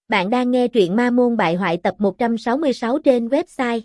Bạn đang nghe truyện Ma Môn Bại Hoại tập 166 trên website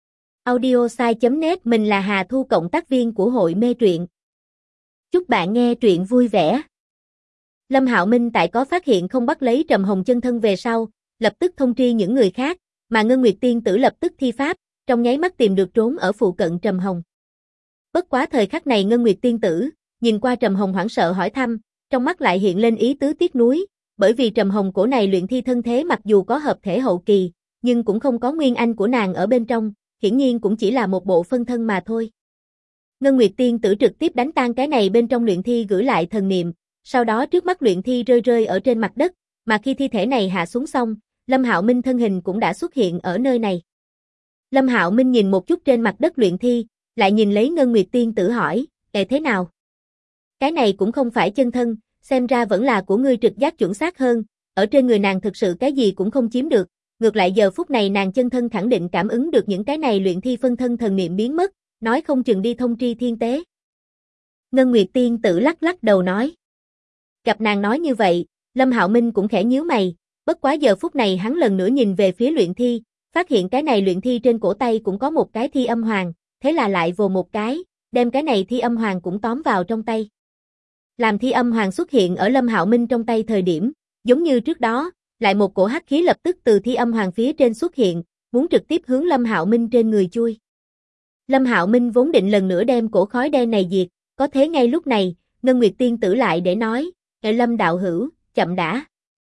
audiosai.net. Mình là Hà Thu, cộng tác viên của hội mê truyện. Chúc bạn nghe truyện vui vẻ. Lâm Hạo Minh tại có phát hiện không bắt lấy Trầm Hồng chân thân về sau, lập tức thông tri những người khác, mà Ngân Nguyệt Tiên Tử lập tức thi pháp, trong nháy mắt tìm được trốn ở phụ cận Trầm Hồng. Bất quá thời khắc này Ngân Nguyệt Tiên Tử nhìn qua Trầm Hồng hoảng sợ hỏi thăm, trong mắt lại hiện lên ý tứ tiếc nuối. Bởi vì Trầm Hồng cổ này luyện thi thân thế mặc dù có hợp thể hậu kỳ, nhưng cũng không có nguyên anh của nàng ở bên trong, hiển nhiên cũng chỉ là một bộ phân thân mà thôi. Ngân Nguyệt Tiên Tử trực tiếp đánh tan cái này bên trong luyện thi, gửi lại thần niệm, sau đó trước mắt luyện thi rơi ở trên mặt đất, mà khi thi thể này hạ xuống xong, Lâm Hạo Minh thân hình cũng đã xuất hiện ở nơi này. Lâm Hạo Minh nhìn một chút trên mặt đất luyện thi, lại nhìn lấy Ngân Nguyệt Tiên Tử hỏi, thế nào? Cái này cũng không phải chân thân, xem ra vẫn là của ngươi trực giác chuẩn xác hơn, ở trên người nàng thực sự cái gì cũng không chiếm được, ngược lại giờ phút này nàng chân thân khẳng định cảm ứng được những cái này luyện thi phân thân thần niệm biến mất, nói không chừng đi thông tri thiên tế. Ngân Nguyệt Tiên Tử lắc lắc đầu nói. Gặp nàng nói như vậy, Lâm Hạo Minh cũng khẽ nhíu mày, bất quá giờ phút này hắn lần nữa nhìn về phía luyện thi, phát hiện cái này luyện thi trên cổ tay cũng có một cái thi âm hoàng, thế là lại vồ một cái, đem cái này thi âm hoàng cũng tóm vào trong tay. Làm thi âm hoàng xuất hiện ở Lâm Hạo Minh trong tay thời điểm, giống như trước đó, lại một cổ hắc khí lập tức từ thi âm hoàng phía trên xuất hiện, muốn trực tiếp hướng Lâm Hạo Minh trên người chui. Lâm Hạo Minh vốn định lần nữa đem cổ khói đen này diệt, có thế ngay lúc này, Ngân Nguyệt Tiên Tử lại để nói, Lâm đạo hữu, chậm đã.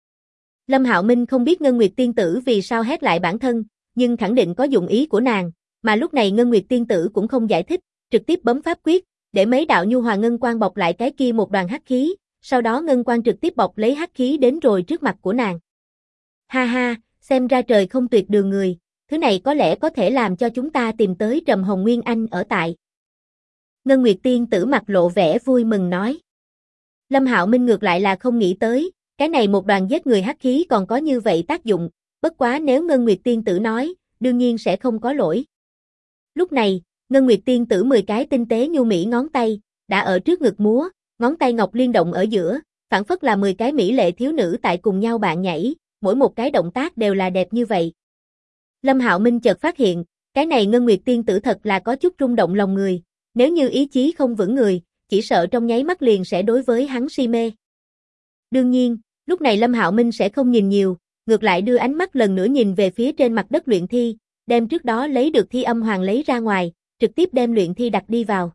Lâm Hạo Minh không biết Ngân Nguyệt Tiên Tử vì sao hét lại bản thân, nhưng khẳng định có dụng ý của nàng, mà lúc này Ngân Nguyệt Tiên Tử cũng không giải thích, trực tiếp bấm pháp quyết, để mấy đạo nhu hòa ngân quang bọc lại cái kia một đoàn hắc khí, sau đó ngân quang trực tiếp bọc lấy hắc khí đến rồi trước mặt của nàng. Ha ha, xem ra trời không tuyệt đường người, thứ này có lẽ có thể làm cho chúng ta tìm tới Trầm Hồng Nguyên Anh ở tại. Ngân Nguyệt Tiên Tử mặt lộ vẻ vui mừng nói. Lâm Hạo Minh ngược lại là không nghĩ tới, cái này một đoàn giết người hắc khí còn có như vậy tác dụng, bất quá nếu Ngân Nguyệt Tiên Tử nói, đương nhiên sẽ không có lỗi. Lúc này, Ngân Nguyệt Tiên Tử 10 cái tinh tế nhu mỹ ngón tay, đã ở trước ngực múa, ngón tay ngọc liên động ở giữa, phảng phất là 10 cái mỹ lệ thiếu nữ tại cùng nhau bạn nhảy, mỗi một cái động tác đều là đẹp như vậy. Lâm Hạo Minh chợt phát hiện, cái này Ngân Nguyệt Tiên Tử thật là có chút rung động lòng người, nếu như ý chí không vững người, chỉ sợ trong nháy mắt liền sẽ đối với hắn si mê. Đương nhiên, lúc này Lâm Hạo Minh sẽ không nhìn nhiều, ngược lại đưa ánh mắt lần nữa nhìn về phía trên mặt đất luyện thi, đem trước đó lấy được thi âm hoàng lấy ra ngoài, trực tiếp đem luyện thi đặt đi vào.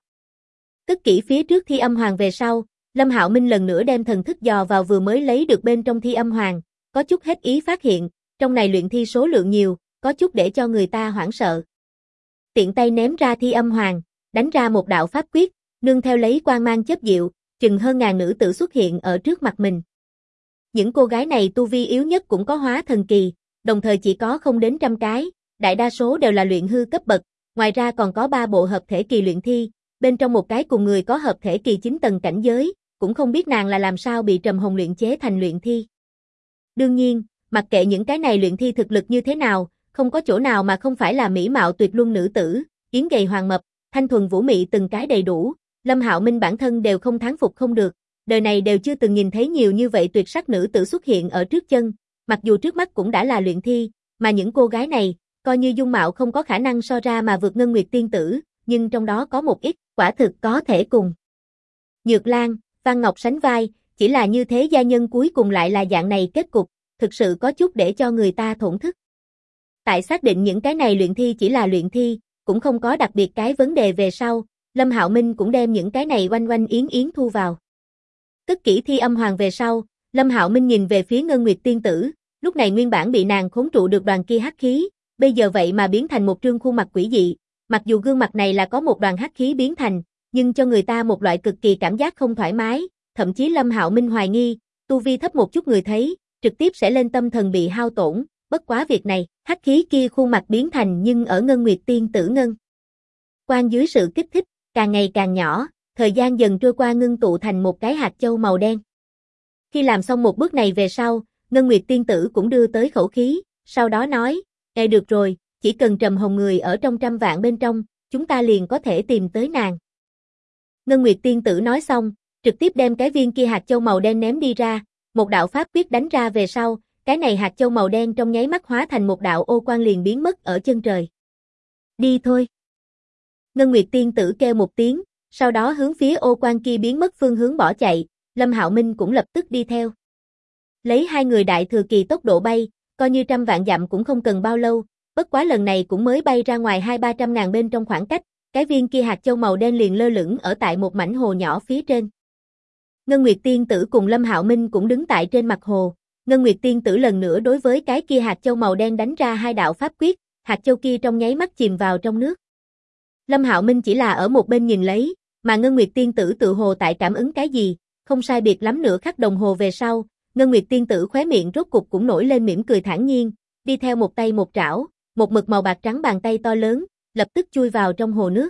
Cất kỹ phía trước thi âm hoàng về sau, Lâm Hạo Minh lần nữa đem thần thức dò vào vừa mới lấy được bên trong thi âm hoàng, có chút hết ý phát hiện, trong này luyện thi số lượng nhiều, có chút để cho người ta hoảng sợ. Tiện tay ném ra thi âm hoàng, đánh ra một đạo pháp quyết, nương theo lấy quang mang chớp diệu, chừng hơn ngàn nữ tử xuất hiện ở trước mặt mình. Những cô gái này tu vi yếu nhất cũng có hóa thần kỳ, đồng thời chỉ có không đến trăm cái, đại đa số đều là luyện hư cấp bậc. Ngoài ra còn có 3 bộ hợp thể kỳ luyện thi, bên trong một cái cùng người có hợp thể kỳ 9 tầng cảnh giới, cũng không biết nàng là làm sao bị Trầm Hồng luyện chế thành luyện thi. Đương nhiên, mặc kệ những cái này luyện thi thực lực như thế nào, không có chỗ nào mà không phải là mỹ mạo tuyệt luân nữ tử, yến gầy hoàng mập, thanh thuần vũ mị từng cái đầy đủ, Lâm Hạo Minh bản thân đều không thán phục không được, đời này đều chưa từng nhìn thấy nhiều như vậy tuyệt sắc nữ tử xuất hiện ở trước chân, mặc dù trước mắt cũng đã là luyện thi, mà những cô gái này coi như dung mạo không có khả năng so ra mà vượt Ngân Nguyệt Tiên Tử, nhưng trong đó có một ít, quả thực có thể cùng Nhược Lan, Văn Ngọc sánh vai, chỉ là như thế gia nhân cuối cùng lại là dạng này kết cục, thực sự có chút để cho người ta thổn thức. Tại xác định những cái này luyện thi chỉ là luyện thi, cũng không có đặc biệt cái vấn đề về sau, Lâm Hạo Minh cũng đem những cái này oanh oanh yến yến thu vào. Cất kỹ thi âm hoàng về sau, Lâm Hạo Minh nhìn về phía Ngân Nguyệt Tiên Tử, lúc này nguyên bản bị nàng khống trụ được đoàn kia hắc khí, bây giờ vậy mà biến thành một trương khuôn mặt quỷ dị, mặc dù gương mặt này là có một đoàn hắc khí biến thành, nhưng cho người ta một loại cực kỳ cảm giác không thoải mái, thậm chí Lâm Hạo Minh hoài nghi, tu vi thấp một chút người thấy, trực tiếp sẽ lên tâm thần bị hao tổn, bất quá việc này, hắc khí kia khuôn mặt biến thành nhưng ở Ngân Nguyệt Tiên Tử ngân quan dưới sự kích thích, càng ngày càng nhỏ, thời gian dần trôi qua ngưng tụ thành một cái hạt châu màu đen. Khi làm xong một bước này về sau, Ngân Nguyệt Tiên Tử cũng đưa tới khẩu khí, sau đó nói, được rồi, chỉ cần Trầm Hồng người ở trong 100 vạn bên trong, chúng ta liền có thể tìm tới nàng. Ngân Nguyệt Tiên Tử nói xong, trực tiếp đem cái viên kia hạt châu màu đen ném đi ra, một đạo pháp quyết đánh ra về sau, cái này hạt châu màu đen trong nháy mắt hóa thành một đạo ô quang liền biến mất ở chân trời. Đi thôi. Ngân Nguyệt tiên tử kêu một tiếng, sau đó hướng phía ô quang kia biến mất phương hướng bỏ chạy, Lâm Hạo Minh cũng lập tức đi theo. Lấy hai người đại thừa kỳ tốc độ bay, coi như trăm vạn dặm cũng không cần bao lâu, bất quá lần này cũng mới bay ra ngoài 200-300 ngàn bên trong khoảng cách, cái viên kia hạt châu màu đen liền lơ lửng ở tại một mảnh hồ nhỏ phía trên. Ngân Nguyệt tiên tử cùng Lâm Hạo Minh cũng đứng tại trên mặt hồ, Ngân Nguyệt tiên tử lần nữa đối với cái kia hạt châu màu đen đánh ra hai đạo pháp quyết, hạt châu kia trong nháy mắt chìm vào trong nước. Lâm Hạo Minh chỉ là ở một bên nhìn lấy, mà Ngân Nguyệt tiên tử tự hồ tại cảm ứng cái gì, không sai biệt lắm nửa khắc đồng hồ về sau, Ngân Nguyệt tiên tử khóe miệng rốt cục cũng nổi lên mỉm cười thản nhiên, đi theo một tay một trảo, một mực màu bạc trắng bàn tay to lớn, lập tức chui vào trong hồ nước.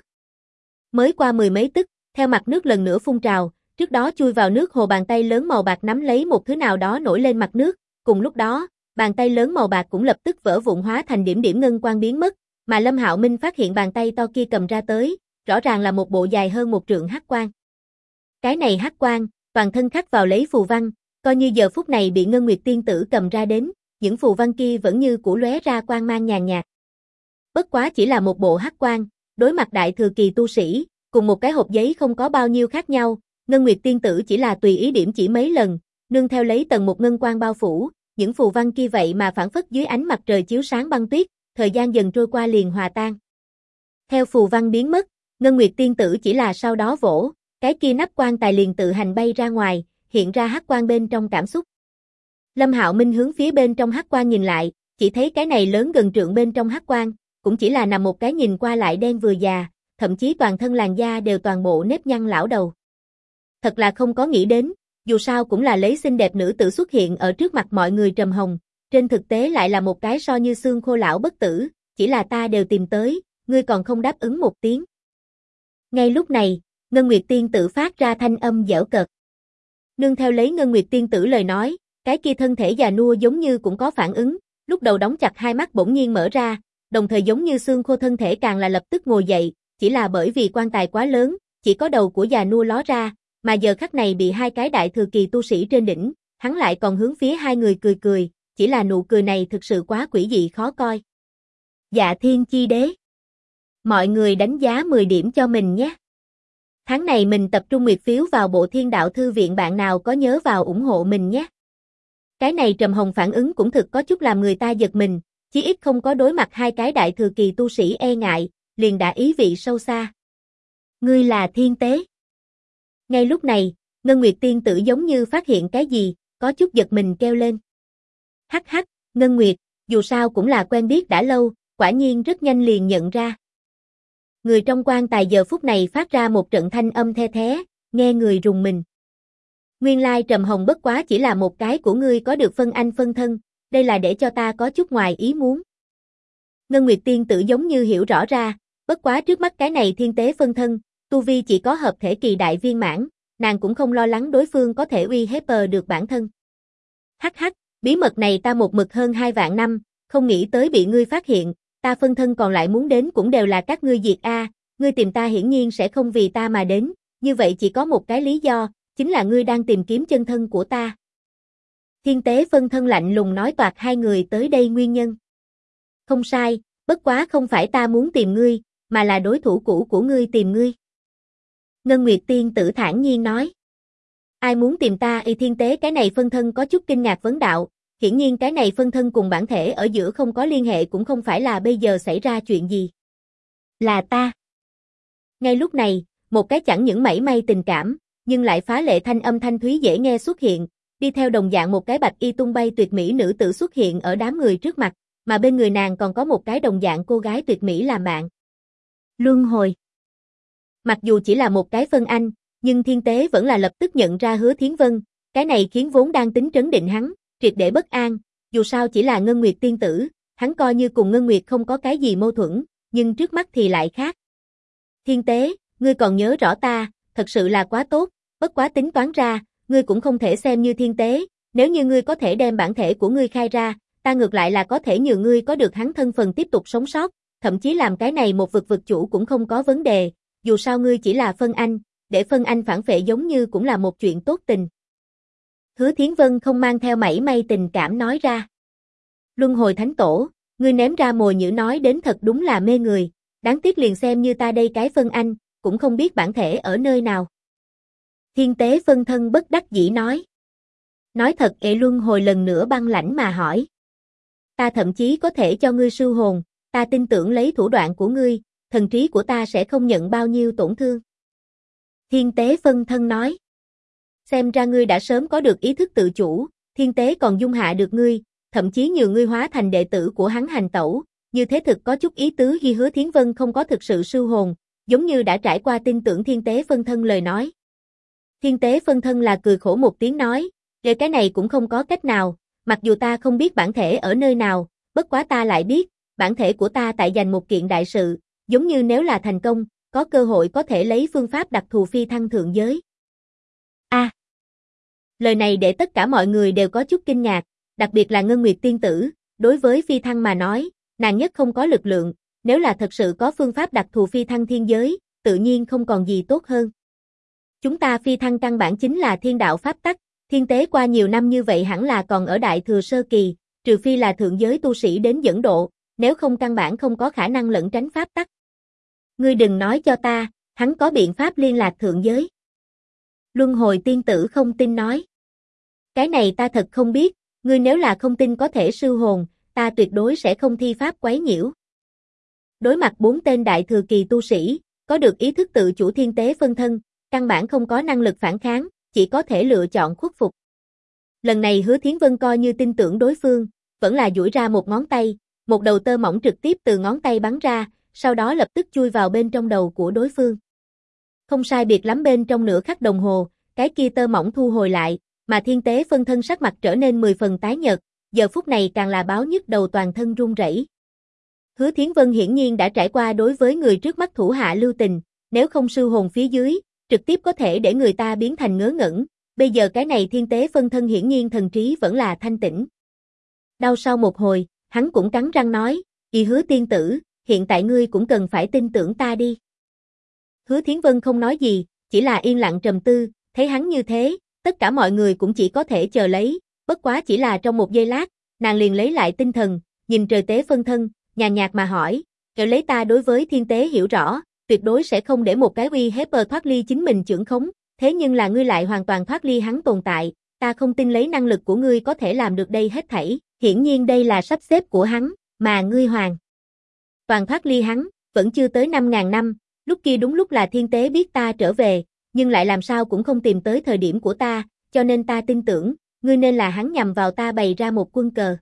Mới qua mười mấy tức, theo mặt nước lần nữa phun trào, trước đó chui vào nước hồ bàn tay lớn màu bạc nắm lấy một thứ nào đó nổi lên mặt nước, cùng lúc đó, bàn tay lớn màu bạc cũng lập tức vỡ vụn hóa thành điểm điểm ngân quang biến mất, mà Lâm Hạo Minh phát hiện bàn tay to kia cầm ra tới, rõ ràng là một bộ dài hơn một trượng hắc quang. Cái này hắc quang, toàn thân khắc vào lấy phù văn, coi như giờ phút này bị Ngân Nguyệt tiên tử cầm ra đến, những phù văn kia vẫn như cũ lóe ra quang mang nhàn nhạt. Bất quá chỉ là một bộ hắc quang, đối mặt đại thừa kỳ tu sĩ, cùng một cái hộp giấy không có bao nhiêu khác nhau, Ngân Nguyệt tiên tử chỉ là tùy ý điểm chỉ mấy lần, nương theo lấy tầng một ngân quang bao phủ, những phù văn kia vậy mà phản phất dưới ánh mặt trời chiếu sáng băng tuyết, thời gian dần trôi qua liền hòa tan. Theo phù văn biến mất, Ngân Nguyệt tiên tử chỉ là sau đó vỗ, cái kia nắp quan tài liền tự hành bay ra ngoài, hiện ra hắc quang bên trong cảm xúc. Lâm Hạo Minh hướng phía bên trong hắc quang nhìn lại, chỉ thấy cái này lớn gần trượng bên trong hắc quang, cũng chỉ là nằm một cái nhìn qua lại đen vừa già, thậm chí toàn thân làn da đều toàn bộ nếp nhăn lão đầu. Thật là không có nghĩ đến, dù sao cũng là lấy xinh đẹp nữ tử xuất hiện ở trước mặt mọi người trầm hồng, trên thực tế lại là một cái so như xương khô lão bất tử, chỉ là ta đều tìm tới, ngươi còn không đáp ứng một tiếng. Ngay lúc này, Ngân Nguyệt tiên tử phát ra thanh âm giễu cợt. Nương theo lấy Ngân Nguyệt tiên tử lời nói, cái kia thân thể già nua giống như cũng có phản ứng, lúc đầu đóng chặt hai mắt bỗng nhiên mở ra, đồng thời giống như xương khô thân thể càng là lập tức ngồi dậy, chỉ là bởi vì quan tài quá lớn, chỉ có đầu của già nua ló ra, mà giờ khắc này bị hai cái đại thừa kỳ tu sĩ trên đỉnh, hắn lại còn hướng phía hai người cười cười, chỉ là nụ cười này thực sự quá quỷ dị khó coi. Dạ Thiên Chi Đế. Mọi người đánh giá 10 điểm cho mình nhé. Tháng này mình tập trung nguyệt phiếu vào bộ Thiên Đạo Thư viện, bạn nào có nhớ vào ủng hộ mình nhé. Cái này Trầm Hồng phản ứng cũng thực có chút làm người ta giật mình, chí ít không có đối mặt hai cái đại thừa kỳ tu sĩ e ngại, liền đã ý vị sâu xa. Ngươi là Thiên Tế. Ngay lúc này, Ngân Nguyệt tiên tử giống như phát hiện cái gì, có chút giật mình kêu lên. Hắc hắc, Ngân Nguyệt, dù sao cũng là quen biết đã lâu, quả nhiên rất nhanh liền nhận ra. Người trong quan tài giờ phút này phát ra một trận thanh âm the thé, nghe người rùng mình. Nguyên lai Trầm Hồng bất quá chỉ là một cái của ngươi có được phân anh phân thân, đây là để cho ta có chút ngoài ý muốn. Ngân Nguyệt tiên tử giống như hiểu rõ ra, bất quá trước mắt cái này Thiên Tế phân thân, tu vi chỉ có hợp thể kỳ đại viên mãn, nàng cũng không lo lắng đối phương có thể uy hiếp được bản thân. Hắc hắc, bí mật này ta một mực hơn 2 vạn năm, không nghĩ tới bị ngươi phát hiện, ta phân thân còn lại muốn đến cũng đều là các ngươi diệt a, ngươi tìm ta hiển nhiên sẽ không vì ta mà đến, như vậy chỉ có một cái lý do, chính là ngươi đang tìm kiếm chân thân của ta. Thiên Tế phân thân lạnh lùng nói toạc hai người tới đây nguyên nhân. Không sai, bất quá không phải ta muốn tìm ngươi, mà là đối thủ cũ của ngươi tìm ngươi. Ngân Nguyệt tiên tử thản nhiên nói. Ai muốn tìm ta? Thiên Tế cái này phân thân có chút kinh ngạc vấn đạo, hiển nhiên cái này phân thân cùng bản thể ở giữa không có liên hệ, cũng không phải là bây giờ xảy ra chuyện gì. Là ta. Ngay lúc này, một cái chẳng những mảy may tình cảm, nhưng lại phá lệ thanh âm thanh thúy dễ nghe xuất hiện, đi theo đồng dạng một cái bạch y tung bay tuyệt mỹ nữ tử xuất hiện ở đám người trước mặt, mà bên người nàng còn có một cái đồng dạng cô gái tuyệt mỹ làm bạn. Luân hồi. Mặc dù chỉ là một cái phân anh, nhưng Thiên Tế vẫn là lập tức nhận ra Hứa Thiến Vân, cái này khiến vốn đang tính trấn định hắn, triệt để bất an, dù sao chỉ là Ngân Nguyệt tiên tử, hắn coi như cùng Ngân Nguyệt không có cái gì mâu thuẫn, nhưng trước mắt thì lại khác. Thiên Tế, ngươi còn nhớ rõ ta, thật sự là quá tốt, bất quá tính toán ra, ngươi cũng không thể xem như Thiên Tế, nếu như ngươi có thể đem bản thể của ngươi khai ra, ta ngược lại là có thể nhờ ngươi có được hắn thân phần tiếp tục sống sót, thậm chí làm cái này một vực chủ cũng không có vấn đề, dù sao ngươi chỉ là phân anh, để phân anh phản phệ giống như cũng là một chuyện tốt tình. Hứa Thiến Vân không mang theo mảy may tình cảm nói ra. Luân hồi thánh tổ, ngươi ném ra mồi nhử nói đến thật đúng là mê người, đáng tiếc liền xem như ta đây cái phân anh, cũng không biết bản thể ở nơi nào. Thiên tế phân thân bất đắc dĩ nói. Nói thật luân hồi lần nữa băng lãnh mà hỏi. Ta thậm chí có thể cho ngươi sưu hồn, ta tin tưởng lấy thủ đoạn của ngươi, thần trí của ta sẽ không nhận bao nhiêu tổn thương. Thiên tế phân thân nói. Xem ra ngươi đã sớm có được ý thức tự chủ, thiên tế còn dung hạ được ngươi, thậm chí nhiều ngươi hóa thành đệ tử của hắn hành tẩu, như thế thực có chút ý tứ khi Hứa Thiến Vân không có thực sự sưu hồn, giống như đã trải qua tin tưởng thiên tế phân thân lời nói. Thiên tế phân thân là cười khổ một tiếng nói, cái này cũng không có cách nào, mặc dù ta không biết bản thể ở nơi nào, bất quá ta lại biết, bản thể của ta tại giành một kiện đại sự, giống như nếu là thành công, có cơ hội có thể lấy phương pháp đặc thù phi thăng thượng giới. Lời này để tất cả mọi người đều có chút kinh ngạc, đặc biệt là Ngân Nguyệt tiên tử, đối với phi thăng mà nói, nàng nhất không có lực lượng, nếu là thật sự có phương pháp đặc thù phi thăng thiên giới, tự nhiên không còn gì tốt hơn. Chúng ta phi thăng căn bản chính là thiên đạo pháp tắc, thiên tế qua nhiều năm như vậy hẳn là còn ở đại thừa sơ kỳ, trừ phi là thượng giới tu sĩ đến dẫn độ, nếu không căn bản không có khả năng lẩn tránh pháp tắc. Ngươi đừng nói cho ta, hắn có biện pháp liên lạc thượng giới. Luân hồi tiên tử không tin nói. Cái này ta thật không biết, ngươi nếu là không tin có thể sưu hồn, ta tuyệt đối sẽ không thi pháp quấy nhiễu. Đối mặt 4 tên đại thừa kỳ tu sĩ, có được ý thức tự chủ thiên tế phân thân, căn bản không có năng lực phản kháng, chỉ có thể lựa chọn khuất phục. Lần này Hứa Thiến Vân coi như tin tưởng đối phương, vẫn là duỗi ra một ngón tay, một đầu tơ mỏng trực tiếp từ ngón tay bắn ra, sau đó lập tức chui vào bên trong đầu của đối phương. Không sai biệt lắm bên trong nửa khắc đồng hồ, cái kia tơ mỏng thu hồi lại, mà thiên tế phân thân sắc mặt trở nên 10 phần tái nhợt, giờ phút này càng là báo nhức đầu toàn thân run rẩy. Hứa Thiến Vân hiển nhiên đã trải qua đối với người trước mắt thủ hạ lưu tình, nếu không sưu hồn phía dưới, trực tiếp có thể để người ta biến thành ngớ ngẩn, bây giờ cái này thiên tế phân thân hiển nhiên thần trí vẫn là thanh tĩnh. Đau sau một hồi, hắn cũng cắn răng nói, Hứa tiên tử, hiện tại ngươi cũng cần phải tin tưởng ta đi. Hứa Thiến Vân không nói gì, chỉ là yên lặng trầm tư, thấy hắn như thế, tất cả mọi người cũng chỉ có thể chờ lấy, bất quá chỉ là trong một giây lát, nàng liền lấy lại tinh thần, nhìn trời tế phân thân, nhàn nhạt mà hỏi, lấy ta đối với thiên tế hiểu rõ, tuyệt đối sẽ không để một cái uy hiếp thoát ly chính mình chưởng khống, thế nhưng là ngươi lại hoàn toàn thoát ly hắn tồn tại, ta không tin lấy năng lực của ngươi có thể làm được đây hết thảy, hiển nhiên đây là sắp xếp của hắn, mà ngươi hoàn toàn thoát ly hắn, vẫn chưa tới 5.000 năm, lúc kia đúng lúc là thiên tế biết ta trở về, nhưng lại làm sao cũng không tìm tới thời điểm của ta, cho nên ta tin tưởng, ngươi nên là hắn nhằm vào ta bày ra một quân cờ.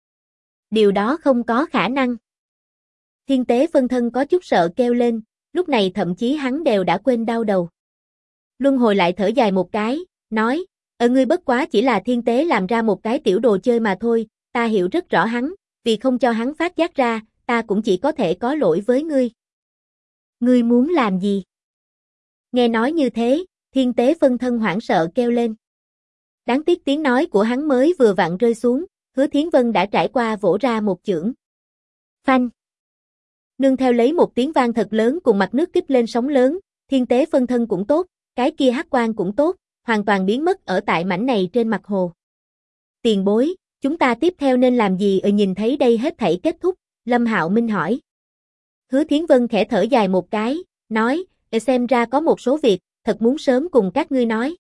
Điều đó không có khả năng. Thiên tế phân thân có chút sợ kêu lên, lúc này thậm chí hắn đều đã quên đau đầu. Luân hồi lại thở dài một cái, nói, ngươi bất quá chỉ là thiên tế làm ra một cái tiểu đồ chơi mà thôi, ta hiểu rất rõ hắn, vì không cho hắn phát giác ra, ta cũng chỉ có thể có lỗi với ngươi. Ngươi muốn làm gì? Nghe nói như thế, thiên tế phân thân hoảng sợ kêu lên. Đáng tiếc tiếng nói của hắn mới vừa vặn rơi xuống, Hứa Thiến Vân đã trải qua vỗ ra một chưởng. Phanh! Nương theo lấy một tiếng vang thật lớn cùng mặt nước kích lên sóng lớn, thiên tế phân thân cũng tốt, cái kia hắc quang cũng tốt, hoàn toàn biến mất ở tại mảnh này trên mặt hồ. Tiền bối, chúng ta tiếp theo nên làm gì nhìn thấy đây hết thảy kết thúc, Lâm Hạo Minh hỏi. Hứa Thiến Vân khẽ thở dài một cái, nói, xem ra có một số việc, thật muốn sớm cùng các ngươi nói.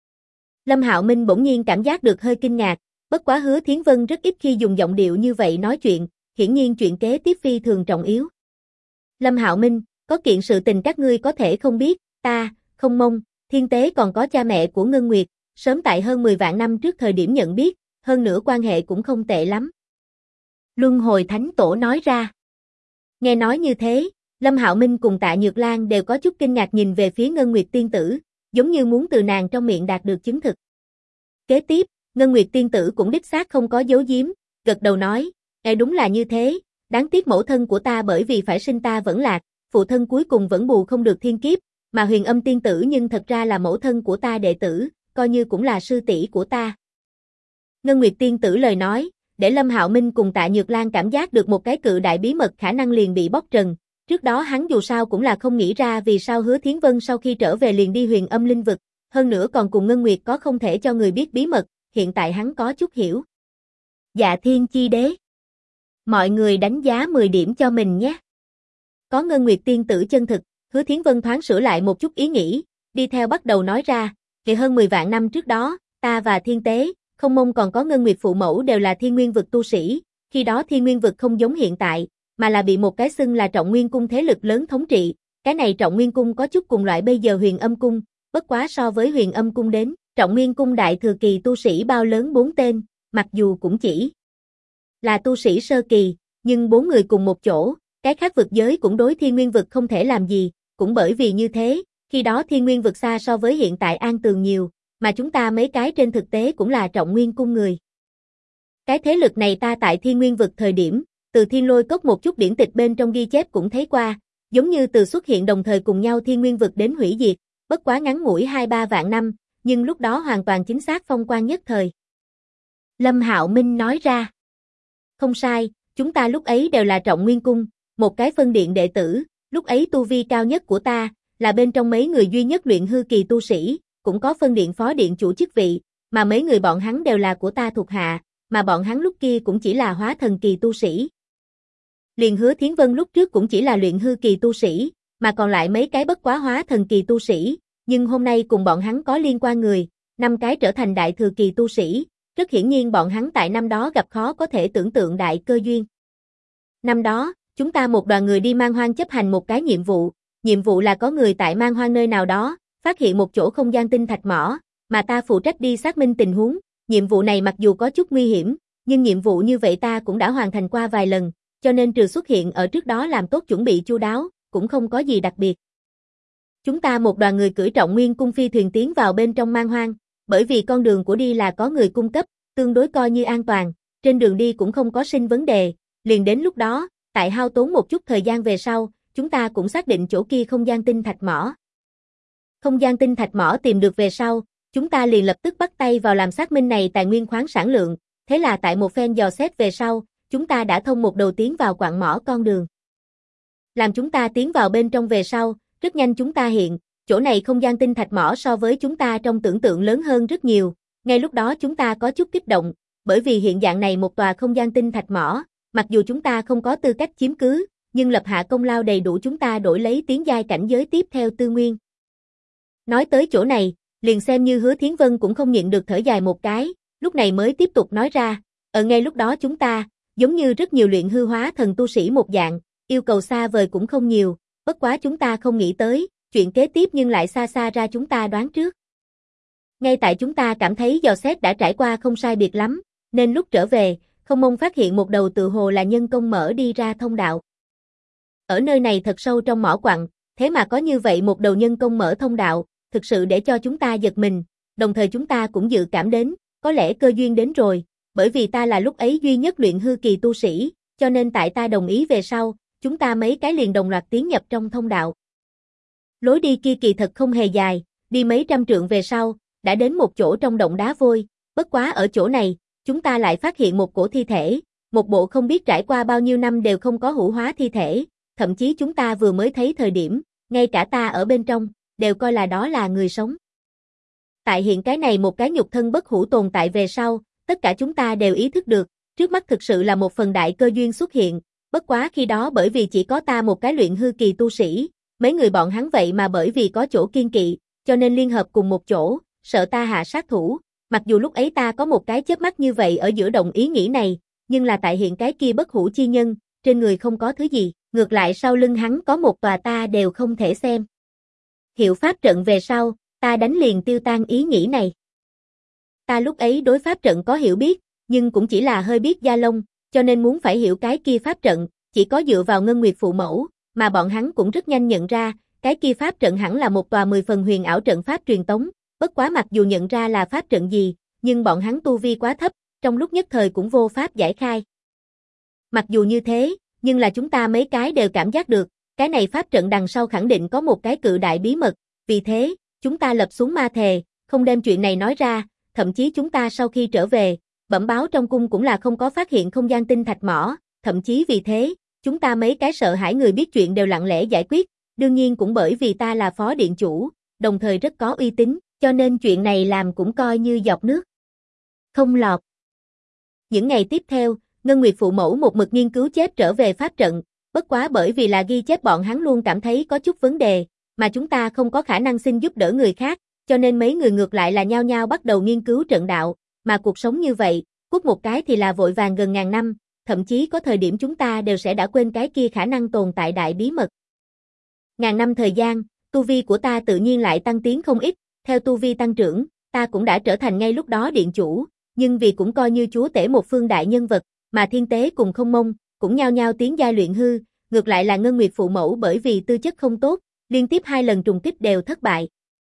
Lâm Hạo Minh bỗng nhiên cảm giác được hơi kinh ngạc, bất quá Hứa Thiến Vân rất ít khi dùng giọng điệu như vậy nói chuyện, hiển nhiên chuyện kế tiếp phi thường trọng yếu. Lâm Hạo Minh, có kiện sự tình các ngươi có thể không biết, ta, không mong, thiên tế còn có cha mẹ của Ngân Nguyệt, sớm tại hơn 10 vạn năm trước thời điểm nhận biết, hơn nữa quan hệ cũng không tệ lắm. Luân hồi Thánh Tổ nói ra. Nghe nói như thế, Lâm Hạo Minh cùng Tạ Nhược Lan đều có chút kinh ngạc nhìn về phía Ngân Nguyệt tiên tử, giống như muốn từ nàng trong miệng đạt được chứng thực. Kế tiếp, Ngân Nguyệt tiên tử cũng đích xác không có giấu giếm, gật đầu nói, đúng là như thế, đáng tiếc mẫu thân của ta bởi vì phải sinh ta vẫn lạc, phụ thân cuối cùng vẫn bù không được thiên kiếp, mà Huyền Âm tiên tử nhưng thật ra là mẫu thân của ta đệ tử, coi như cũng là sư tỷ của ta. Ngân Nguyệt tiên tử lời nói, để Lâm Hạo Minh cùng Tạ Nhược Lan cảm giác được một cái cự đại bí mật khả năng liền bị bóc trần. Trước đó hắn dù sao cũng là không nghĩ ra vì sao Hứa Thiến Vân sau khi trở về liền đi Huyền Âm linh vực, hơn nữa còn cùng Ngân Nguyệt có không thể cho người biết bí mật, hiện tại hắn có chút hiểu. Dạ Thiên Chi Đế. Mọi người đánh giá 10 điểm cho mình nhé. Có Ngân Nguyệt tiên tử chân thực, Hứa Thiến Vân thoáng sửa lại một chút ý nghĩ, đi theo bắt đầu nói ra, kể hơn 10 vạn năm trước đó, ta và Thiên Tế, Không Mông còn có Ngân Nguyệt phụ mẫu đều là Thiên Nguyên vực tu sĩ, khi đó Thiên Nguyên vực không giống hiện tại, mà là bị một cái xưng là Trọng Nguyên cung thế lực lớn thống trị, cái này Trọng Nguyên cung có chút cùng loại bây giờ Huyền Âm cung, bất quá so với Huyền Âm cung đến, Trọng Nguyên cung đại thừa kỳ tu sĩ bao lớn 4 tên, mặc dù cũng chỉ là tu sĩ sơ kỳ, nhưng 4 người cùng một chỗ, cái khác vực giới cũng đối Thiên Nguyên vực không thể làm gì, cũng bởi vì như thế, khi đó Thiên Nguyên vực xa so với hiện tại an tường nhiều, mà chúng ta mấy cái trên thực tế cũng là Trọng Nguyên cung người. Cái thế lực này ta tại Thiên Nguyên vực thời điểm, từ Thiên Lôi Cốc một chút điển tịch bên trong ghi chép cũng thấy qua, giống như từ xuất hiện đồng thời cùng nhau Thiên Nguyên vực đến hủy diệt, bất quá ngắn ngủi 2-3 vạn năm, nhưng lúc đó hoàn toàn chính xác phong quang nhất thời. Lâm Hạo Minh nói ra. Không sai, chúng ta lúc ấy đều là Trọng Nguyên cung, một cái phân điện đệ tử, lúc ấy tu vi cao nhất của ta, là bên trong mấy người duy nhất luyện hư kỳ tu sĩ, cũng có phân điện phó điện chủ chức vị, mà mấy người bọn hắn đều là của ta thuộc hạ, mà bọn hắn lúc kia cũng chỉ là hóa thần kỳ tu sĩ. Liền Hứa Thiến Vân lúc trước cũng chỉ là luyện hư kỳ tu sĩ, mà còn lại mấy cái bất quá hóa thần kỳ tu sĩ, nhưng hôm nay cùng bọn hắn có liên quan người, 5 cái trở thành đại thừa kỳ tu sĩ, rất hiển nhiên bọn hắn tại năm đó gặp khó có thể tưởng tượng đại cơ duyên. Năm đó, chúng ta một đoàn người đi Man Hoang chấp hành một cái nhiệm vụ là có người tại Man Hoang nơi nào đó, phát hiện một chỗ không gian tinh thạch mỏ, mà ta phụ trách đi xác minh tình huống, nhiệm vụ này mặc dù có chút nguy hiểm, nhưng nhiệm vụ như vậy ta cũng đã hoàn thành qua vài lần, cho nên trừ xuất hiện ở trước đó làm tốt chuẩn bị chu đáo, cũng không có gì đặc biệt. Chúng ta một đoàn người cưỡi Trọng Nguyên cung phi thuyền tiến vào bên trong Man Hoang, bởi vì con đường của đi là có người cung cấp, tương đối coi như an toàn, trên đường đi cũng không có sinh vấn đề, liền đến lúc đó, tại hao tốn một chút thời gian về sau, chúng ta cũng xác định chỗ kia không gian tinh thạch mỏ. Không gian tinh thạch mỏ tìm được về sau, chúng ta liền lập tức bắt tay vào làm xác minh này tài nguyên khoáng sản lượng, thế là tại một phen dò xét về sau, chúng ta đã thông một đầu tiến vào quặng mỏ con đường. Làm chúng ta tiến vào bên trong về sau, rất nhanh chúng ta hiện, chỗ này không gian tinh thạch mỏ so với chúng ta trong tưởng tượng lớn hơn rất nhiều, ngay lúc đó chúng ta có chút kích động, bởi vì hiện dạng này một tòa không gian tinh thạch mỏ, mặc dù chúng ta không có tư cách chiếm cứ, nhưng lập hạ công lao đầy đủ chúng ta đổi lấy tiến giai cảnh giới tiếp theo tư nguyên. Nói tới chỗ này, liền xem như Hứa Thiến Vân cũng không nhịn được thở dài một cái, lúc này mới tiếp tục nói ra, ở ngay lúc đó chúng ta, giống như rất nhiều luyện hư hóa thần tu sĩ một dạng, yêu cầu xa vời cũng không nhiều, bất quá chúng ta không nghĩ tới, chuyện kế tiếp nhưng lại xa xa ra chúng ta đoán trước. Ngay tại chúng ta cảm thấy dò xét đã trải qua không sai biệt lắm, nên lúc trở về, Không Mông phát hiện một đầu tự hồ là nhân công mở đi ra thông đạo. Ở nơi này thật sâu trong mỏ quặng, thế mà có như vậy một đầu nhân công mở thông đạo, thực sự để cho chúng ta giật mình, đồng thời chúng ta cũng dự cảm đến, có lẽ cơ duyên đến rồi, bởi vì ta là lúc ấy duy nhất luyện hư kỳ tu sĩ, cho nên tại ta đồng ý về sau, chúng ta mấy cái liền đồng loạt tiến nhập trong thông đạo. Lối đi kia kỳ thật không hề dài, đi mấy trăm trượng về sau, đã đến một chỗ trong động đá vôi, bất quá ở chỗ này, chúng ta lại phát hiện một cổ thi thể, một bộ không biết trải qua bao nhiêu năm đều không có hủ hóa thi thể, thậm chí chúng ta vừa mới thấy thời điểm, ngay cả ta ở bên trong, đều coi là đó là người sống. Tại hiện cái này một cái nhục thân bất hủ tồn tại về sau, tất cả chúng ta đều ý thức được, trước mắt thực sự là một phần đại cơ duyên xuất hiện, bất quá khi đó bởi vì chỉ có ta một cái luyện hư kỳ tu sĩ, mấy người bọn hắn vậy mà bởi vì có chỗ kiên kỵ, cho nên liên hợp cùng một chỗ, sợ ta hạ sát thủ, mặc dù lúc ấy ta có một cái chớp mắt như vậy ở giữa đồng ý nghĩ này, nhưng là tại hiện cái kia bất hủ chi nhân, trên người không có thứ gì, ngược lại sau lưng hắn có một tòa ta đều không thể xem. Hiệu pháp trận về sau, ta đánh liền tiêu tan ý nghĩ này. Ta lúc ấy đối pháp trận có hiểu biết, nhưng cũng chỉ là hơi biết da lông, cho nên muốn phải hiểu cái kia pháp trận, chỉ có dựa vào Ngân Nguyệt phụ mẫu, mà bọn hắn cũng rất nhanh nhận ra, cái kia pháp trận hẳn là một tòa 10 phần huyền ảo trận pháp truyền tống, bất quá mặc dù nhận ra là pháp trận gì, nhưng bọn hắn tu vi quá thấp, trong lúc nhất thời cũng vô pháp giải khai. Mặc dù như thế, nhưng là chúng ta mấy cái đều cảm giác được, cái này pháp trận đằng sau khẳng định có một cái cự đại bí mật, vì thế, chúng ta lập xuống ma thề, không đem chuyện này nói ra, thậm chí chúng ta sau khi trở về, bẩm báo trong cung cũng là không có phát hiện không gian tinh thạch mỏ, thậm chí vì thế, chúng ta mấy cái sợ hãi người biết chuyện đều lặng lẽ giải quyết, đương nhiên cũng bởi vì ta là phó điện chủ, đồng thời rất có uy tín, cho nên chuyện này làm cũng coi như giọt nước. Không lọt. Những ngày tiếp theo, Ngân Nguyệt phụ mẫu một mực nghiên cứu chép trở về pháp trận, bất quá bởi vì là ghi chép bọn hắn luôn cảm thấy có chút vấn đề, mà chúng ta không có khả năng xin giúp đỡ người khác, cho nên mấy người ngược lại là nhao nhao bắt đầu nghiên cứu trận đạo, mà cuộc sống như vậy, cút một cái thì là vội vàng gần ngàn năm, thậm chí có thời điểm chúng ta đều sẽ đã quên cái kia khả năng tồn tại đại bí mật. Ngàn năm thời gian, tu vi của ta tự nhiên lại tăng tiến không ít, theo tu vi tăng trưởng, ta cũng đã trở thành ngay lúc đó điện chủ, nhưng vì cũng coi như chúa tể một phương đại nhân vật, mà Thiên Tế cùng Không Mông, cũng nhao nhao tiến giai luyện hư, ngược lại là Ngân Nguyệt phụ mẫu bởi vì tư chất không tốt, liên tiếp 2 lần trùng kích đều thất bại.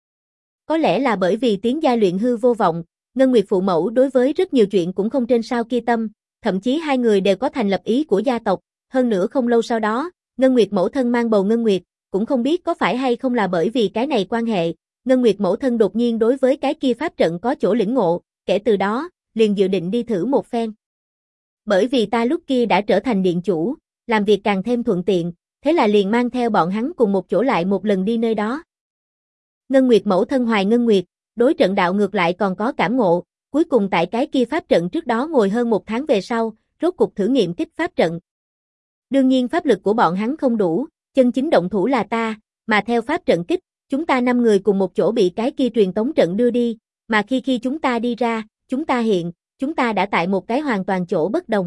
Có lẽ là bởi vì tiến giai luyện hư vô vọng, Ngân Nguyệt phụ mẫu đối với rất nhiều chuyện cũng không trên sao kia tâm, thậm chí hai người đều có thành lập ý của gia tộc, hơn nữa không lâu sau đó, Ngân Nguyệt mẫu thân mang bầu Ngân Nguyệt, cũng không biết có phải hay không là bởi vì cái này quan hệ, Ngân Nguyệt mẫu thân đột nhiên đối với cái kia pháp trận có chỗ lĩnh ngộ, kể từ đó, liền dự định đi thử một phen. Bởi vì ta lúc kia đã trở thành điện chủ, làm việc càng thêm thuận tiện, thế là liền mang theo bọn hắn cùng một chỗ lại một lần đi nơi đó. Ngân Nguyệt mẫu thân Hoài Ngân Nguyệt, đối trận đạo ngược lại còn có cảm ngộ, cuối cùng tại cái kia pháp trận trước đó ngồi hơn 1 tháng về sau, rốt cục thử nghiệm kích pháp trận. Đương nhiên pháp lực của bọn hắn không đủ, chân chính động thủ là ta, mà theo pháp trận kích, chúng ta 5 người cùng một chỗ bị cái kia truyền tống trận đưa đi, mà khi chúng ta đi ra, chúng ta đã tại một cái hoàn toàn chỗ bất đồng.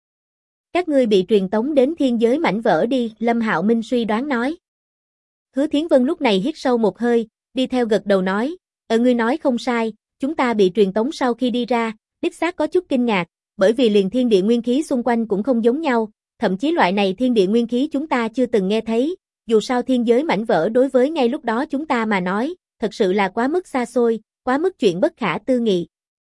Các ngươi bị truyền tống đến thiên giới mảnh vỡ đi, Lâm Hạo Minh suy đoán nói. Hứa Thiến Vân lúc này hít sâu một hơi, đi theo gật đầu nói, ngươi nói không sai, chúng ta bị truyền tống sau khi đi ra, đích xác có chút kinh ngạc, bởi vì liền thiên địa nguyên khí xung quanh cũng không giống nhau, thậm chí loại này thiên địa nguyên khí chúng ta chưa từng nghe thấy, dù sao thiên giới mảnh vỡ đối với ngay lúc đó chúng ta mà nói, thật sự là quá mức xa xôi, quá mức chuyện bất khả tư nghị.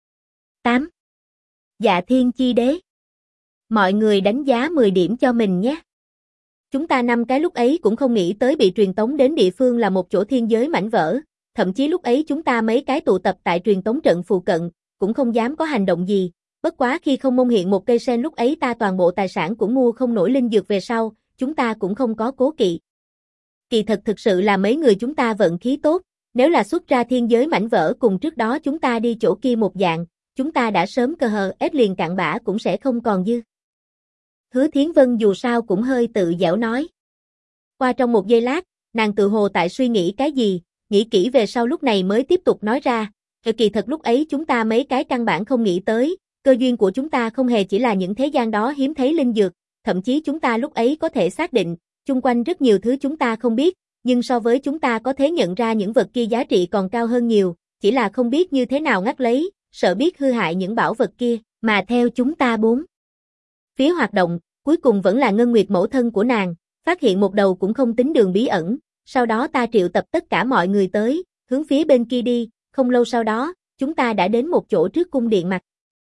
8. Dạ Thiên Chi Đế. Mọi người đánh giá 10 điểm cho mình nhé. Chúng ta 5 cái lúc ấy cũng không nghĩ tới bị truyền tống đến địa phương là một chỗ thiên giới mảnh vỡ, thậm chí lúc ấy chúng ta mấy cái tụ tập tại truyền tống trận phụ cận, cũng không dám có hành động gì, bất quá khi Không Mông hiện một cây sen lúc ấy ta toàn bộ tài sản cũng mua không nổi linh dược về sau, chúng ta cũng không có cố kỵ. Kỳ thật thực sự là mấy người chúng ta vận khí tốt, nếu là xuất ra thiên giới mảnh vỡ cùng trước đó chúng ta đi chỗ kia một dạng, chúng ta đã sớm cơ hờ ép liền cạn bã cũng sẽ không còn dư. Hứa Thiến Vân dù sao cũng hơi tự dẻo nói. Qua trong một giây lát, nàng tự hồ tại suy nghĩ cái gì, nghĩ kỹ về sau lúc này mới tiếp tục nói ra, kỳ thật lúc ấy chúng ta mấy cái căn bản không nghĩ tới, cơ duyên của chúng ta không hề chỉ là những thế gian đó hiếm thấy linh dược, thậm chí chúng ta lúc ấy có thể xác định, chung quanh rất nhiều thứ chúng ta không biết, nhưng so với chúng ta có thể nhận ra những vật kia giá trị còn cao hơn nhiều, chỉ là không biết như thế nào ngắt lấy, sợ biết hư hại những bảo vật kia, mà theo chúng ta 4 phía hoạt động, cuối cùng vẫn là Ngân Nguyệt mẫu thân của nàng, phát hiện một đầu cũng không tính đường bí ẩn, sau đó ta triệu tập tất cả mọi người tới, hướng phía bên kia đi, không lâu sau đó, chúng ta đã đến một chỗ trước cung điện mặt.